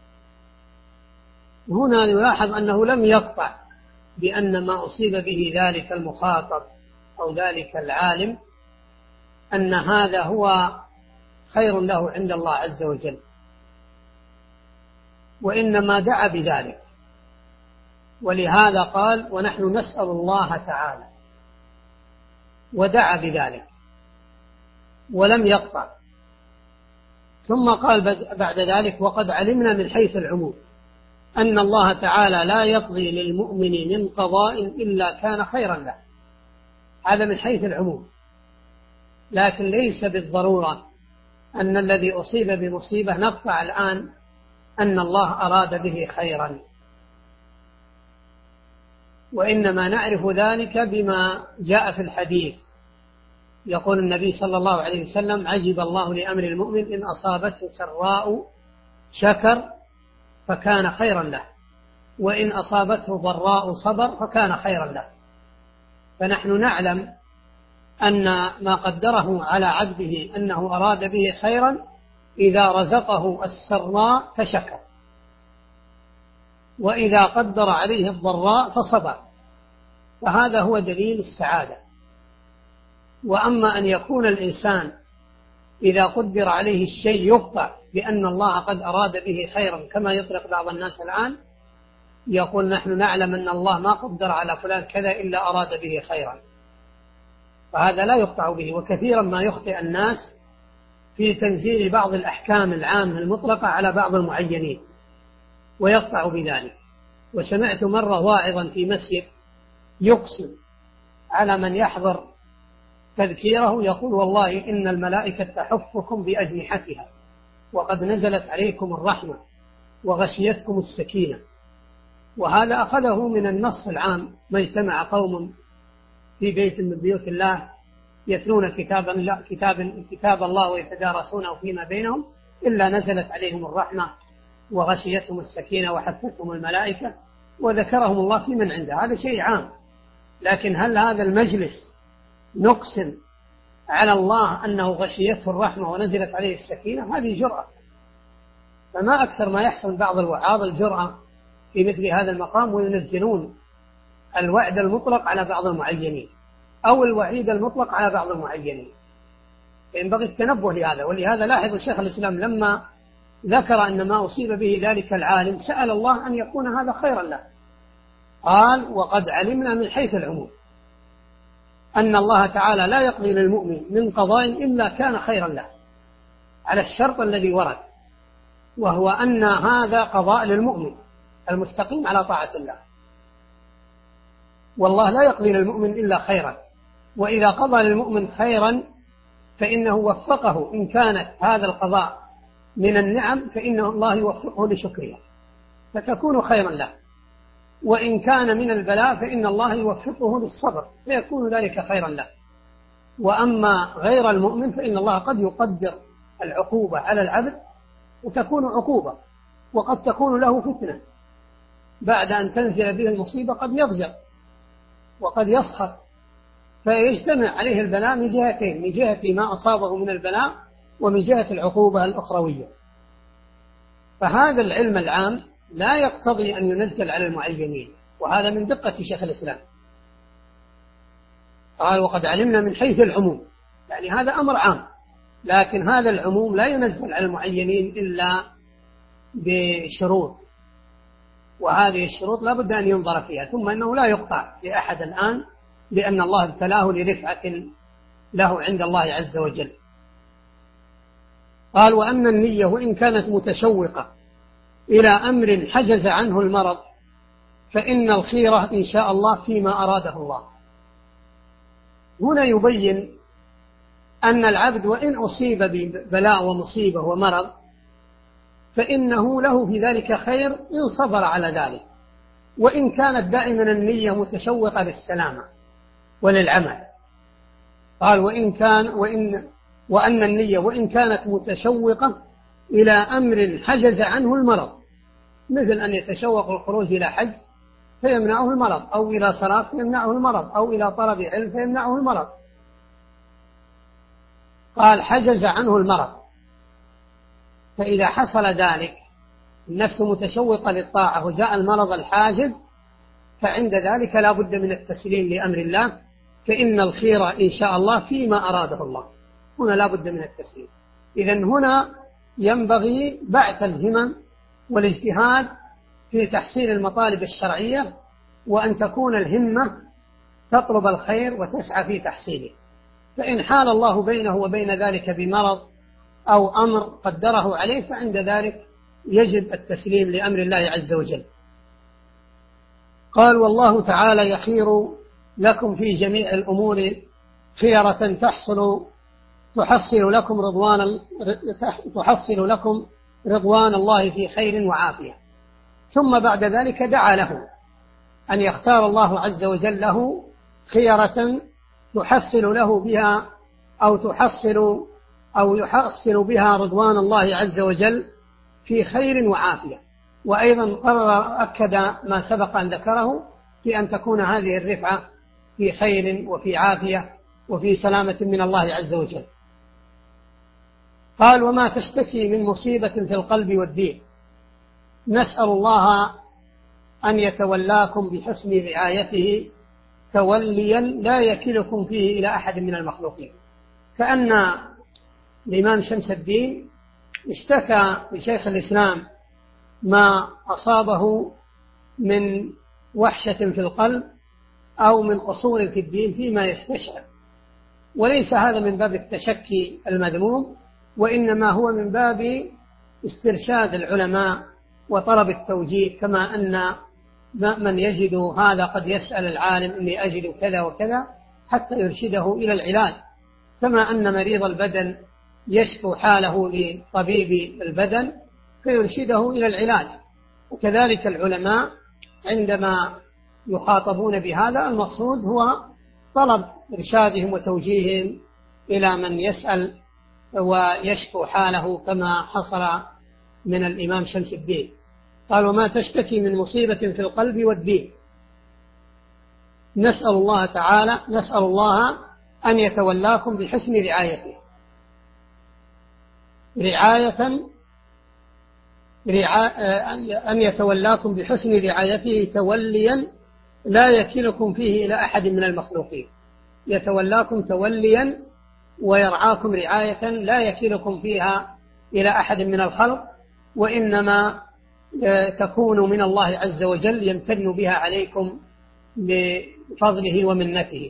هنا يلاحظ أنه لم يقطع بأن ما أصيب به ذلك المخاطب أو ذلك العالم أن هذا هو خير له عند الله عز وجل، وإنما دعا بذلك. ولهذا قال: ونحن نسأل الله تعالى، ودعا بذلك ولم يقطع. ثم قال بعد ذلك: وقد علمنا من حيث العموم أن الله تعالى لا يقضي للمؤمن من قضاء إلا كان خيرا له. هذا من حيث العموم، لكن ليس بالضرورة أن الذي أصيب بمصيبة نقطع الآن أن الله أراد به خيرا، وإنما نعرف ذلك بما جاء في الحديث. يقول النبي صلى الله عليه وسلم: عجب الله لأمر المؤمن إن أصابته سراء شكر فكان خيرا له، وإن أصابته ضراء صبر فكان خيرا له. فنحن نعلم أن ما قدره على عبده أنه أراد به خيرا إذا رزقه السراء فشكر، وإذا قدر عليه الضراء فصبر، فهذا هو دليل السعادة. وأما أن يكون الإنسان إذا قدر عليه الشيء يقطع بأن الله قد أراد به خيرا، كما يطلق بعض الناس الآن يقول: نحن نعلم أن الله ما قدر على فلان كذا إلا أراد به خيرا، فهذا لا يقطع به. وكثيرا ما يخطئ الناس في تنزيل بعض الأحكام العامة المطلقة على بعض المعينين ويقطع بذلك. وسمعت مرة واعظا في مسجد يقسم على من يحضر تذكيره يقول: والله إن الملائكة تحفكم بأجنحتها وقد نزلت عليكم الرحمة وغشيتكم السكينة. وهذا أخذه من النص العام: ما اجتمع قوم في بيت من بيوت الله يتلون كتاب الله, كتاب, كتاب الله ويتدارسونه فيما بينهم إلا نزلت عليهم الرحمة وغشيتهم السكينة وحفتهم الملائكة وذكرهم الله في من عنده. هذا شيء عام. لكن هل هذا المجلس نقسم على الله أنه غشيته الرحمة ونزلت عليه السكينة؟ هذه جرأة. فما أكثر ما يحصل بعض الوعاظ الجرأة في مثل هذا المقام وينزلون الوعد المطلق على بعض المعينين أو الوعيد المطلق على بعض المعينين. ينبغي التنبه لهذا. ولهذا لاحظوا شيخ الإسلام لما ذكر أن ما أصيب به ذلك العالم سأل الله أن يكون هذا خيرا له. قال: وقد علمنا من حيث العموم أن الله تعالى لا يقضي للمؤمن من قضاء إلا كان خيرا له، على الشرط الذي ورد، وهو أن هذا قضاء للمؤمن المستقيم على طاعة الله. والله لا يقضي للمؤمن إلا خيرا، وإذا قضى للمؤمن خيرا فإنه وفقه. إن كانت هذا القضاء من النعم فإن الله يوفقه لشكرها فتكون خيرا له، وإن كان من البلاء فإن الله يوفقه للصبر فيكون ذلك خيرا له. وأما غير المؤمن فإن الله قد يقدر العقوبة على العبد وتكون عقوبة، وقد تكون له فتنة بعد أن تنزل به المصيبة، قد يضجر وقد يسخط فيجتمع عليه البلاء من جهتين: من جهة ما أصابه من البلاء ومن جهة العقوبة الأخروية. فهذا العلم العام لا يقتضي أن ينزل على المعينين، وهذا من دقة شيخ الإسلام. قال: وقد علمنا من حيث العموم، يعني هذا أمر عام، لكن هذا العموم لا ينزل على المعينين إلا بشروط، وهذه الشروط لا بد أن ينظر فيها. ثم أنه لا يقطع لأحد الآن لأن الله ابتلاه لرفعة له عند الله عز وجل. قال: وأن النية وإن كانت متشوقة إلى أمر حجز عنه المرض فإن الخيرة إن شاء الله فيما أراده الله. هنا يبين أن العبد وإن أصيب ببلاء ومصيبة ومرض فإنه له في ذلك خير إن صبر على ذلك، وإن كانت دائما النية متشوقة للسلامة وللعمل. قال: وإن كان وإن وأن النية وإن كانت متشوقة إلى أمر حجز عنه المرض، مثل أن يتشوق الخروج إلى حج فيمنعه المرض، أو إلى صلاة فيمنعه المرض، أو إلى طلب علم فيمنعه المرض. قال: حجز عنه المرض. فإذا حصل ذلك النفس متشوقة للطاعة وجاء المرض الحاجز فعند ذلك لا بد من التسليم لأمر الله، فإن الخير إن شاء الله فيما أراده الله. هنا لا بد من التسليم. إذن هنا ينبغي بعث الهمم والاجتهاد في تحصيل المطالب الشرعية، وأن تكون الهمة تطلب الخير وتسعى في تحصيله. فإن حال الله بينه وبين ذلك بمرض أو أمر قدره عليه فعند ذلك يجب التسليم لأمر الله عز وجل. قال: والله تعالى يخير لكم في جميع الأمور خيرة تحصل تحصل لكم رضوان تحصل لكم رضوان الله في خير وعافية. ثم بعد ذلك دعا له أن يختار الله عز وجل له خيرة تحصل له بها أو تحصل أو يحصل بها رضوان الله عز وجل في خير وعافية. وأيضا قرر أكد ما سبق أن ذكره في أن تكون هذه الرفعة في خير وفي عافية وفي سلامة من الله عز وجل. قال: وما تشتكي من مصيبة في القلب والدين نسأل الله أن يتولاكم بحسن رعايته توليا لا يكلكم فيه إلى أحد من المخلوقين. كأن الإمام شمس الدين اشتكى لشيخ الإسلام ما أصابه من وحشة في القلب أو من قصور في الدين فيما يستشعر، وليس هذا من باب التشكي المذموم، وإنما هو من باب استرشاد العلماء وطلب التوجيه، كما أن من يجد هذا قد يسأل العالم إني أجد كذا وكذا حتى يرشده إلى العلاج، كما أن مريض البدن يشكو حاله لطبيب البدن فيرشده إلى العلاج. وكذلك العلماء عندما يخاطبون بهذا المقصود هو طلب إرشادهم وتوجيههم إلى من يسأل ويشكو حاله، كما حصل من الإمام شمس الدين قال: وما تشتكي من مصيبة في القلب والدين. نسأل الله تعالى نسأل الله أن يتولاكم بحسن رعايته، رعاية أن يتولاكم بحسن رعايته توليا لا يكلكم فيه إلى أحد من المخلوقين. يتولاكم توليا ويرعاكم رعاية لا يكلكم فيها إلى أحد من الخلق، وإنما تكون من الله عز وجل يمتن بها عليكم بفضله ومنته.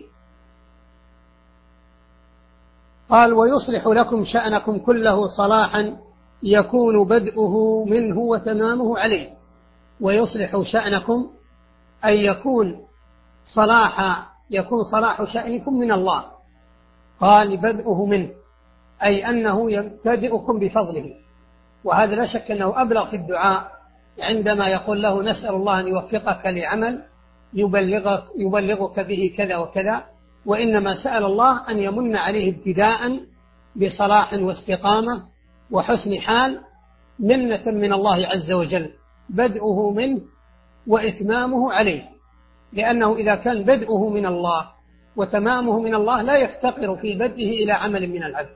قال: ويصلح لكم شأنكم كله صلاحا يكون بدءه منه وتمامه عليه. ويصلح شأنكم أي يكون صلاح يكون صلاح شأنكم من الله. قال: بدءه منه أي أنه يبتدئكم بفضله، وهذا لا شك أنه أبلغ في الدعاء عندما يقول له: نسأل الله أن يوفقك لعمل يبلغك, يبلغك به كذا وكذا، وإنما سأل الله أن يمن عليه ابتداء بصلاح واستقامة وحسن حال، منة من الله عز وجل، بدءه منه وإتمامه عليه. لأنه إذا كان بدءه من الله وتمامه من الله لا يفتقر في بدءه إلى عمل من العبد،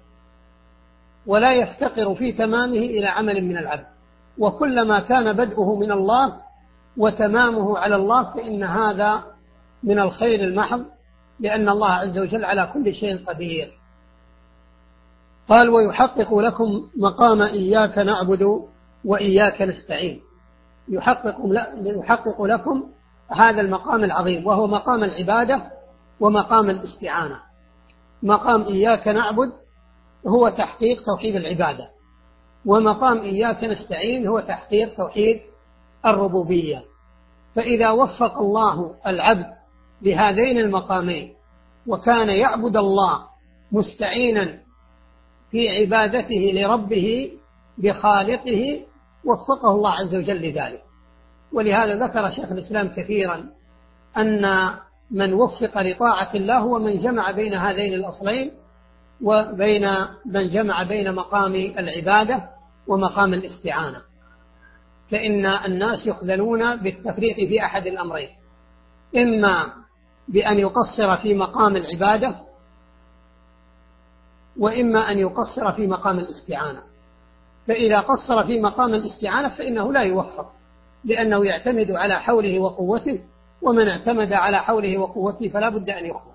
ولا يفتقر في تمامه إلى عمل من العبد. وكلما كان بدءه من الله وتمامه على الله فإن هذا من الخير المحض، لأن الله عز وجل على كل شيء قدير. قال: ويحقق لكم مقام إياك نعبد وإياك نستعين. يحقق, يحقق لكم هذا المقام العظيم، وهو مقام العبادة ومقام الاستعانة. مقام إياك نعبد هو تحقيق توحيد العبادة، ومقام إياك نستعين هو تحقيق توحيد الربوبية. فإذا وفق الله العبد لهذين المقامين وكان يعبد الله مستعينا في عبادته لربه بخالقه وفقه الله عز وجل لذلك. ولهذا ذكر شيخ الإسلام كثيرا أن من وفق لطاعة الله هو من جمع بين هذين الأصلين، وبين من جمع بين مقام العبادة ومقام الاستعانة. فإن الناس يخذلون بالتفريط في أحد الأمرين، إما بأن يقصر في مقام العبادة، وإما أن يقصر في مقام الاستعانة. فإذا قصر في مقام الاستعانة فإنه لا يوفق، لأنه يعتمد على حوله وقوته، ومن اعتمد على حوله وقوته فلا بد أن يخذل.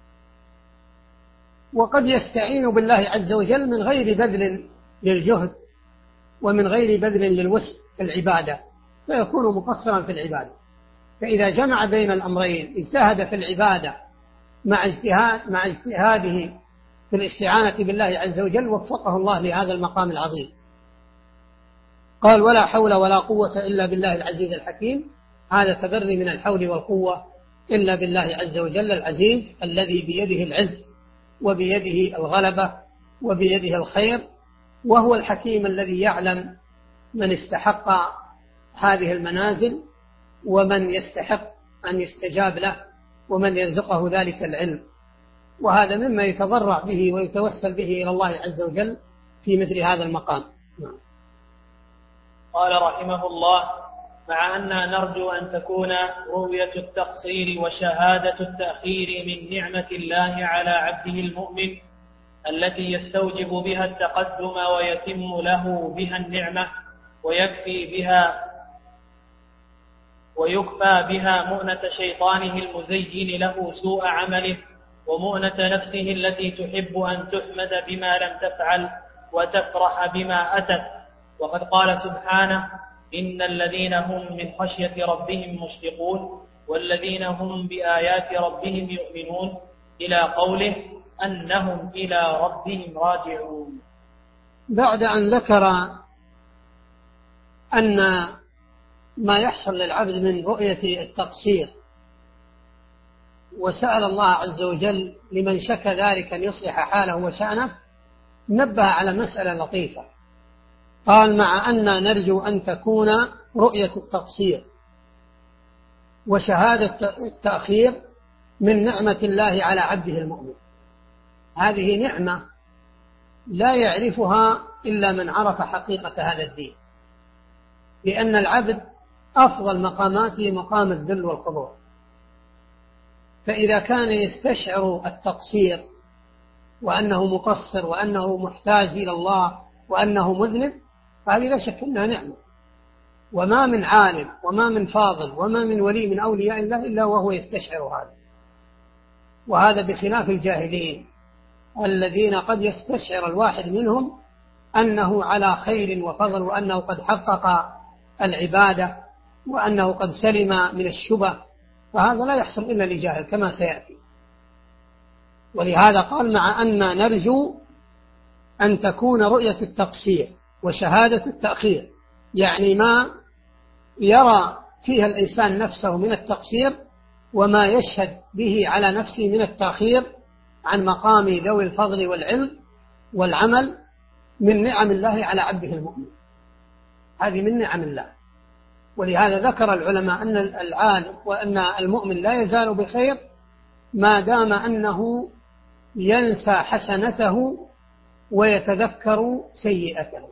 وقد يستعين بالله عز وجل من غير بذل للجهد ومن غير بذل للوسع في العبادة، فيكون مقصرا في العبادة. فإذا جمع بين الأمرين، اجتهد في العبادة مع اجتهاد مع اجتهاده في الاستعانة بالله عز وجل، وفقه الله لهذا المقام العظيم. قال: ولا حول ولا قوة إلا بالله العزيز الحكيم. هذا تبري من الحول والقوة إلا بالله عز وجل العزيز الذي بيده العز وبيده الغلبة وبيده الخير، وهو الحكيم الذي يعلم من استحق هذه المنازل ومن يستحق أن يستجاب له ومن يرزقه ذلك العلم. وهذا مما يتضرع به ويتوسل به إلى الله عز وجل في مثل هذا المقام. نعم. قال رحمه الله: مع أننا نرجو أن تكون رؤية التقصير وشهادة التأخير من نعمة الله على عبده المؤمن التي يستوجب بها التقدم ويتم له بها النعمة ويكفي بها ويكفى بها مؤنة شيطانه المزين له سوء عمله، ومؤنة نفسه التي تحب أن تحمد بما لم تفعل وتفرح بما أتت. وقد قال سبحانه: إن الذين هم من خشية ربهم مشفقون والذين هم بآيات ربهم يؤمنون، إلى قوله: أنهم إلى ربهم راجعون. بعد أن ذكر أن ما يحصل للعبد من رؤية التقصير وسأل الله عز وجل لمن شك ذلك أن يصلح حاله وشأنه، نبه على مسألة لطيفة. قال: مع أن نرجو أن تكون رؤية التقصير وشهادة التأخير من نعمة الله على عبده المؤمن. هذه نعمة لا يعرفها إلا من عرف حقيقة هذا الدين، لأن العبد أفضل مقاماته مقام الذل والخضوع، فإذا كان يستشعر التقصير وأنه مقصر وأنه محتاج إلى الله وأنه مذنب، فهذه لا شك أنها نعمة. وما من عالم وما من فاضل وما من ولي من أولياء الله إلا وهو يستشعر هذا. وهذا بخلاف الجاهلين الذين قد يستشعر الواحد منهم أنه على خير وفضل وأنه قد حقق العبادة وأنه قد سلم من الشبه، فهذا لا يحصل إلا لجاهل كما سيأتي. ولهذا قال: مع أن نرجو أن تكون رؤية التقصير وشهادة التأخير، يعني ما يرى فيها الإنسان نفسه من التقصير وما يشهد به على نفسه من التأخير عن مقام ذوي الفضل والعلم والعمل من نعم الله على عبده المؤمن. هذه من نعم الله. ولهذا ذكر العلماء أن العالم وأن المؤمن لا يزال بخير ما دام أنه ينسى حسنته ويتذكر سيئته،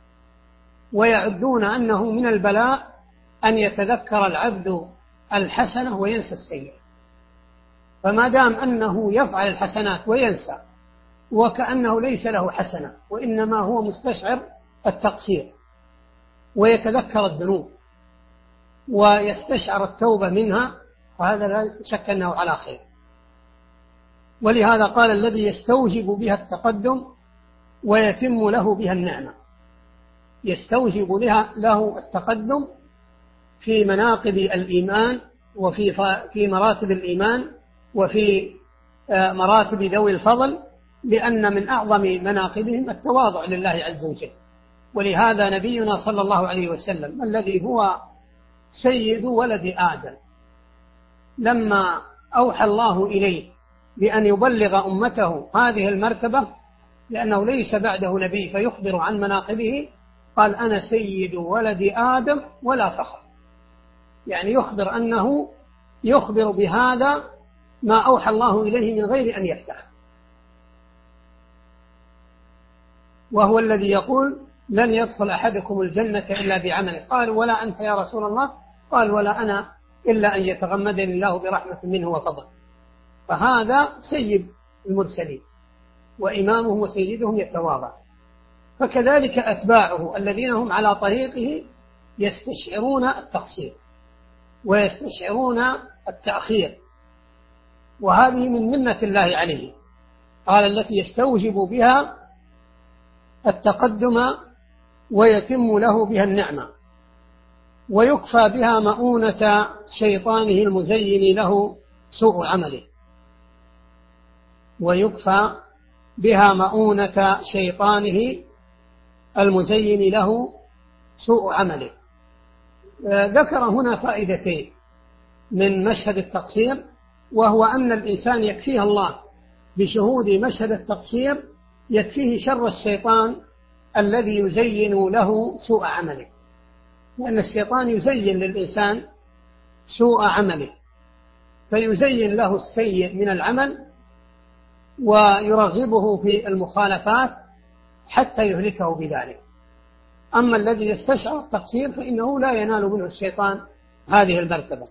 ويعدون أنه من البلاء أن يتذكر العبد الحسنة وينسى السيئة. فما دام أنه يفعل الحسنات وينسى وكأنه ليس له حسنة وإنما هو مستشعر التقصير ويتذكر الذنوب ويستشعر التوبة منها، فهذا لا شك أنه على خير. ولهذا قال: الذي يستوجب بها التقدم ويتم له بها النعمة. يستوجب له التقدم في مناقب الإيمان وفي في مراتب الإيمان وفي مراتب ذوي الفضل، لأن من أعظم مناقبهم التواضع لله عز وجل. ولهذا نبينا صلى الله عليه وسلم الذي هو سيد ولد آدم لما أوحى الله إليه بأن يبلغ أمته هذه المرتبة، لأنه ليس بعده نبي فيخبر عن مناقبه، قال: أنا سيد ولد آدم ولا فخر. يعني يخبر أنه يخبر بهذا ما أوحى الله إليه من غير أن يفتخر. وهو الذي يقول: لن يدخل أحدكم الجنة إلا بعمله. قال: ولا أنت يا رسول الله؟ قال: ولا أنا إلا أن يتغمدني الله برحمة منه وفضل. فهذا سيد المرسلين وإمامهم وسيدهم يتواضع. فكذلك أتباعه الذين هم على طريقه يستشعرون التقصير ويستشعرون التأخير، وهذه من منة الله عليه. قال: التي يستوجب بها التقدم ويتم له بها النعمة ويكفى بها مؤونة شيطانه المزين له سوء عمله. ويكفى بها مؤونة شيطانه المزين له سوء عمله. ذكر هنا فائدتين من مشهد التقصير، وهو أن الإنسان يكفيه الله بشهود مشهد التقصير، يكفيه شر الشيطان الذي يزين له سوء عمله، لأن الشيطان يزين للإنسان سوء عمله، فيزين له السيء من العمل ويرغبه في المخالفات حتى يهلكه بذلك. أما الذي يستشعر التقصير فإنه لا ينال منه الشيطان هذه المرتبة.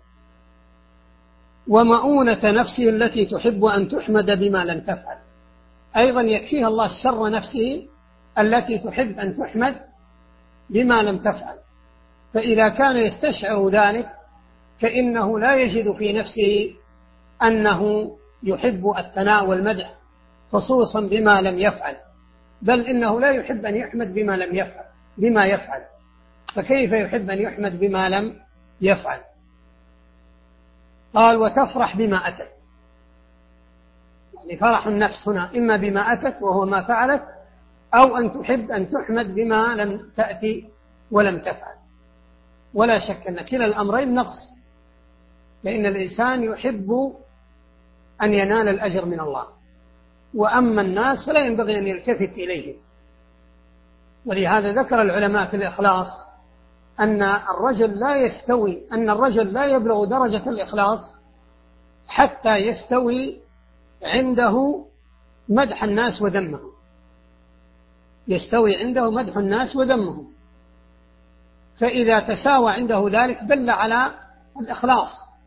ومؤونة نفسه التي تحب أن تحمد بما لم تفعل، أيضا يكفيها الله شر نفسه التي تحب أن تحمد بما لم تفعل. فإذا كان يستشعر ذلك فإنه لا يجد في نفسه أنه يحب الثناء والمدح خصوصا بما لم يفعل، بل إنه لا يحب أن يحمد بما لم يفعل بما يفعل، فكيف يحب أن يحمد بما لم يفعل؟ قال: وتفرح بما أتت. يعني فرح النفس هنا إما بما أتت وهو ما فعلت، أو أن تحب أن تحمد بما لم تأتي ولم تفعل. ولا شك أن كلا الأمرين نقص، لأن الإنسان يحب أن ينال الأجر من الله، وأما الناس فلا ينبغي أن يلتفت إليهم. ولهذا ذكر العلماء في الإخلاص أن الرجل لا يستوي أن الرجل لا يبلغ درجة الإخلاص حتى يستوي عنده مدح الناس وذمهم، يستوي عنده مدح الناس وذمهم، فإذا تساوى عنده ذلك دل على الإخلاص،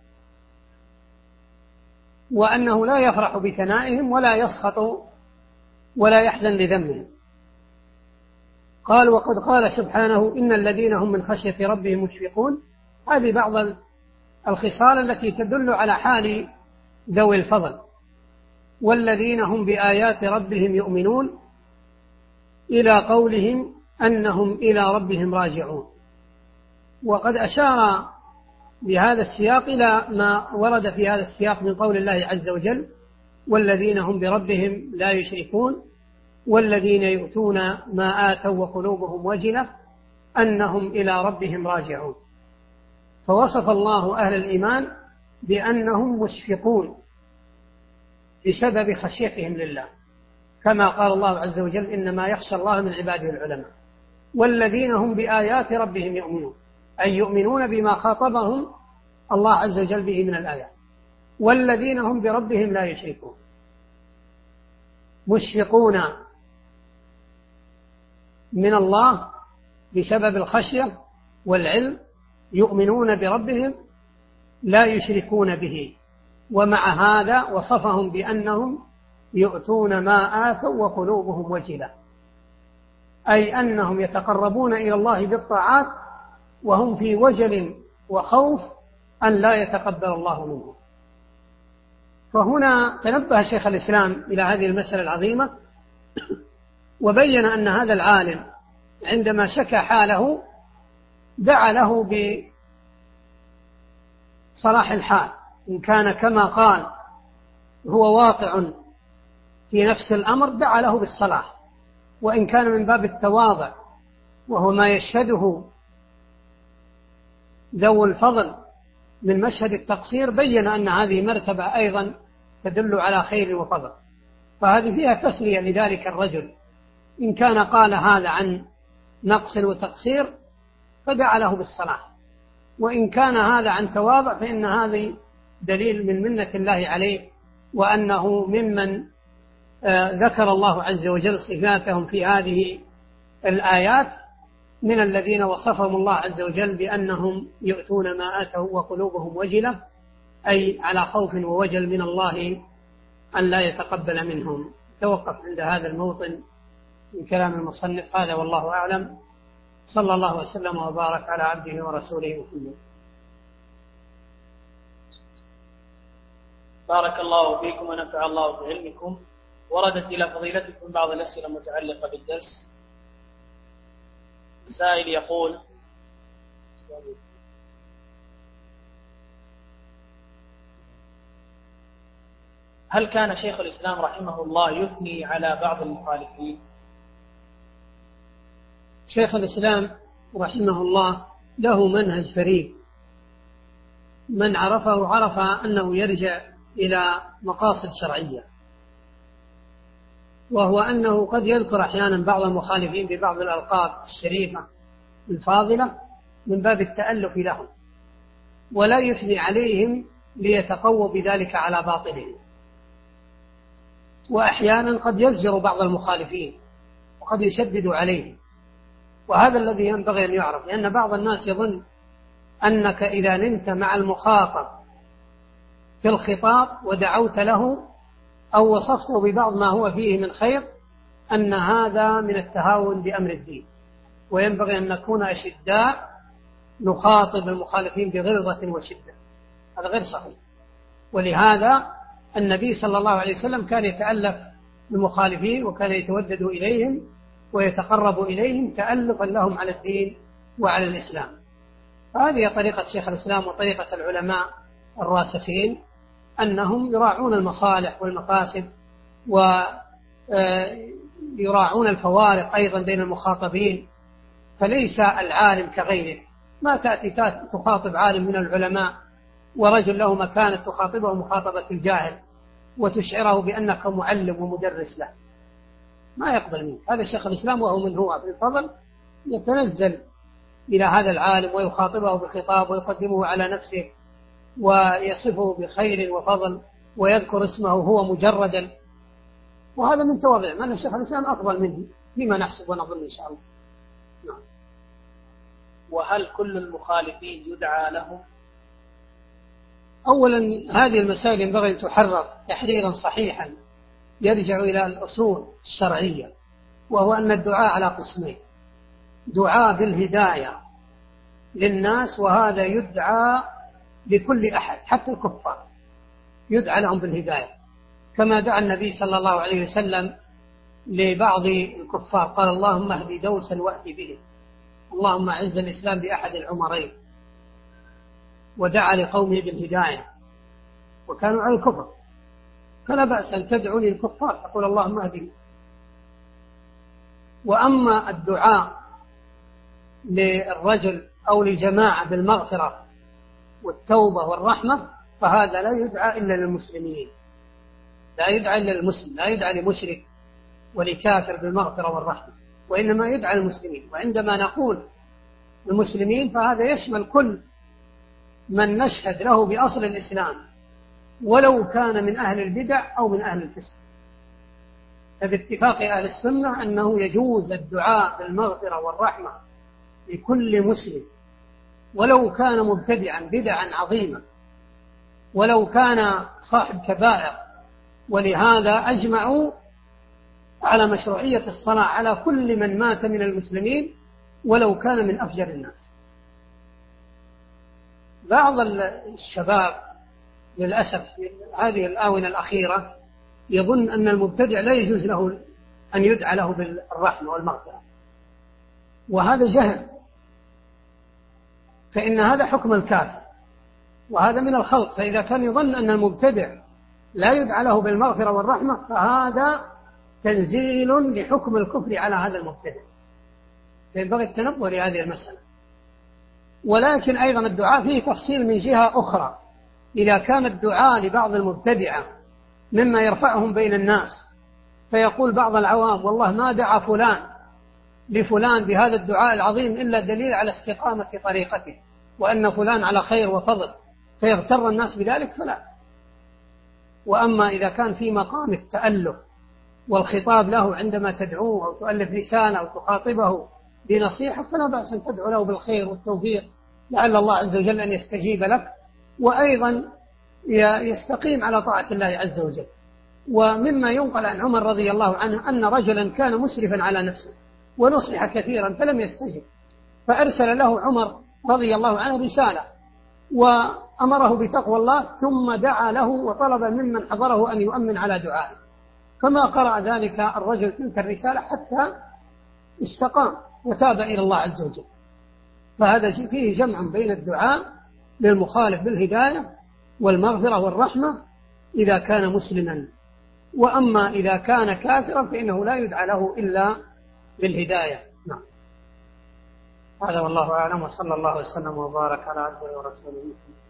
وأنه لا يفرح بثنائهم ولا يسخط ولا يحزن لذمهم. قال: وقد قال سبحانه: إن الذين هم من خشية ربهم مشفقون. هذه بعض الخصال التي تدل على حال ذوي الفضل. والذين هم بآيات ربهم يؤمنون إلى قولهم أنهم إلى ربهم راجعون. وقد أشار بهذا السياق إلى ما ورد في هذا السياق من قول الله عز وجل: والذين هم بربهم لا يشركون والذين يؤتون ما آتوا وقلوبهم وجلة أنهم إلى ربهم راجعون. فوصف الله أهل الإيمان بأنهم مشفقون بسبب خشيتهم لله، كما قال الله عز وجل: إنما يخشى الله من عباده العلماء. والذين هم بآيات ربهم يؤمنون، أي يؤمنون بما خاطبهم الله عز وجل به من الآيات. والذين هم بربهم لا يشركون، مشفقون من الله بسبب الخشية والعلم، يؤمنون بربهم لا يشركون به. ومع هذا وصفهم بأنهم يؤتون ما آتوا وقلوبهم وجلة، أي أنهم يتقربون إلى الله بالطاعات وهم في وجل وخوف أن لا يتقبل الله منهم. فهنا تنبه شيخ الإسلام إلى هذه المسألة العظيمة، وبين أن هذا العالم عندما شكى حاله دعا له بصلاح الحال، إن كان كما قال هو واقع في نفس الأمر دعا له بالصلاح، وإن كان من باب التواضع وهو ما يشهده ذو الفضل من مشهد التقصير بين أن هذه مرتبة أيضا تدل على خير وفضل. فهذه فيها تسلية لذلك الرجل، إن كان قال هذا عن نقص وتقصير فدعا له بالصلاح، وإن كان هذا عن تواضع فإن هذه دليل من منة الله عليه، وأنه ممن ذكر الله عز وجل صفاتهم في هذه الآيات من الذين وصفهم الله عز وجل بأنهم يؤتون ما آتوا وقلوبهم وجلة، أي على خوف ووجل من الله أن لا يتقبل منهم. توقف عند هذا الموطن من كلام المصنف. هذا والله أعلم، صلى الله وسلم وبارك على عبده ورسوله محمد. بارك الله فيكم ونفع الله بعلمكم. وردت إلى فضيلتكم بعض الأسئلة المتعلقة بالدرس. السائل يقول: هل كان شيخ الإسلام رحمه الله يثني على بعض المخالفين؟ شيخ الإسلام رحمه الله له منهج فريد، من عرفه عرف أنه يرجع إلى مقاصد شرعية، وهو أنه قد يذكر أحيانا بعض المخالفين ببعض الألقاب الشريفة الفاضلة من باب التألف لهم، ولا يثني عليهم ليتقوى بذلك على باطلهم. وأحيانا قد يزجر بعض المخالفين وقد يشدد عليهم، وهذا الذي ينبغي أن يعرف، لأن بعض الناس يظن أنك إذا نمت مع المخاطب في الخطاب ودعوت له أو وصفته ببعض ما هو فيه من خير أن هذا من التهاون بأمر الدين، وينبغي أن نكون أشداء نخاطب المخالفين بغلظة وشدة. هذا غير صحيح. ولهذا النبي صلى الله عليه وسلم كان يتألف المخالفين وكان يتودد إليهم ويتقرب إليهم تألفا لهم على الدين وعلى الإسلام. هذه طريقة شيخ الإسلام وطريقة العلماء الراسخين، أنهم يراعون المصالح والمفاسد ويراعون الفوارق أيضا بين المخاطبين، فليس العالم كغيره. ما تأتي تخاطب عالم من العلماء ورجل له مكانة تخاطبه مخاطبة الجاهل وتشعره بأنك معلم ومدرس له، ما يقبل منك. هذا شيخ الإسلام وهو من هو في الفضل يتنزل إلى هذا العالم ويخاطبه بخطاب ويقدمه على نفسه ويصفه بخير وفضل ويذكر اسمه هو مجردا، وهذا من تواضع. من الشيخ الإسلام أفضل منه فيما نحسب ونظن إن شاء الله. نعم. وهل كل المخالفين يدعى لهم؟ أولا هذه المسائل ينبغي أن تحرر تحريرا صحيحا يرجع إلى الأصول الشرعية، وهو أن الدعاء على قسمين: دعاء بالهداية للناس، وهذا يدعى لكل أحد حتى الكفار يدعى لهم بالهداية، كما دعا النبي صلى الله عليه وسلم لبعض الكفار قال: اللهم اهدي دوسا وأتي به، اللهم أعز الإسلام بأحد العمرين، ودعا لقومه بالهداية وكانوا على الكفر. فلا بأس أن تدعو للكفار تقول اللهم اهدهم. وأما الدعاء للرجل أو للجماعة بالمغفرة والتوبة والرحمة فهذا لا يدعى إلا للمسلمين، لا يدعى إلا للمسلم، لا يدعى لمشرك ولكافر بالمغفرة والرحمة، وإنما يدعى للمسلمين. وعندما نقول المسلمين فهذا يشمل كل من نشهد له بأصل الإسلام ولو كان من أهل البدع أو من أهل الفسق. فباتفاق أهل السنة أنه يجوز الدعاء بالمغفرة والرحمة لكل مسلم ولو كان مبتدعا بدعا عظيمة، ولو كان صاحب كبائر. ولهذا أجمعوا على مشروعية الصلاة على كل من مات من المسلمين ولو كان من أفجر الناس. بعض الشباب للأسف في هذه الآونة الأخيرة يظن أن المبتدع لا يجوز له أن يدعى له بالرحمة والمغفرة، وهذا جهل، فإن هذا حكم الكافر وهذا من الخلط. فإذا كان يظن أن المبتدع لا يدعى له بالمغفرة والرحمة فهذا تنزيل لحكم الكفر على هذا المبتدع، فينبغي التنبه لهذه المسألة. ولكن أيضا الدعاء فيه تفصيل من جهة أخرى. إذا كان الدعاء لبعض المبتدعة مما يرفعهم بين الناس، فيقول بعض العوام والله ما دعا فلان لفلان بهذا الدعاء العظيم إلا دليل على استقامة طريقته وأن فلان على خير وفضل، فيغتر الناس بذلك، فلا. وأما إذا كان في مقام التألف والخطاب له عندما تدعوه أو تؤلف لسانه أو تخاطبه بنصيحة فلا بأس أن تدعو له بالخير والتوفيق لعل الله عز وجل أن يستجيب لك، وأيضا يستقيم على طاعة الله عز وجل. ومما ينقل عن عمر رضي الله عنه أن رجلا كان مسرفا على نفسه ونصح كثيرا فلم يستجب، فأرسل له عمر رضي الله عنه رسالة وأمره بتقوى الله، ثم دعا له وطلب ممن حضره أن يؤمن على دعائه، فما قرأ ذلك الرجل تلك الرسالة حتى استقام وتاب إلى الله عز وجل. فهذا فيه جمع بين الدعاء للمخالف بالهداية والمغفرة والرحمة إذا كان مسلما، وأما إذا كان كافرا فإنه لا يدعى له إلا بالهداية. نعم. هذا والله أعلم، وصلى الله وسلم وبارك على عبده ورسوله.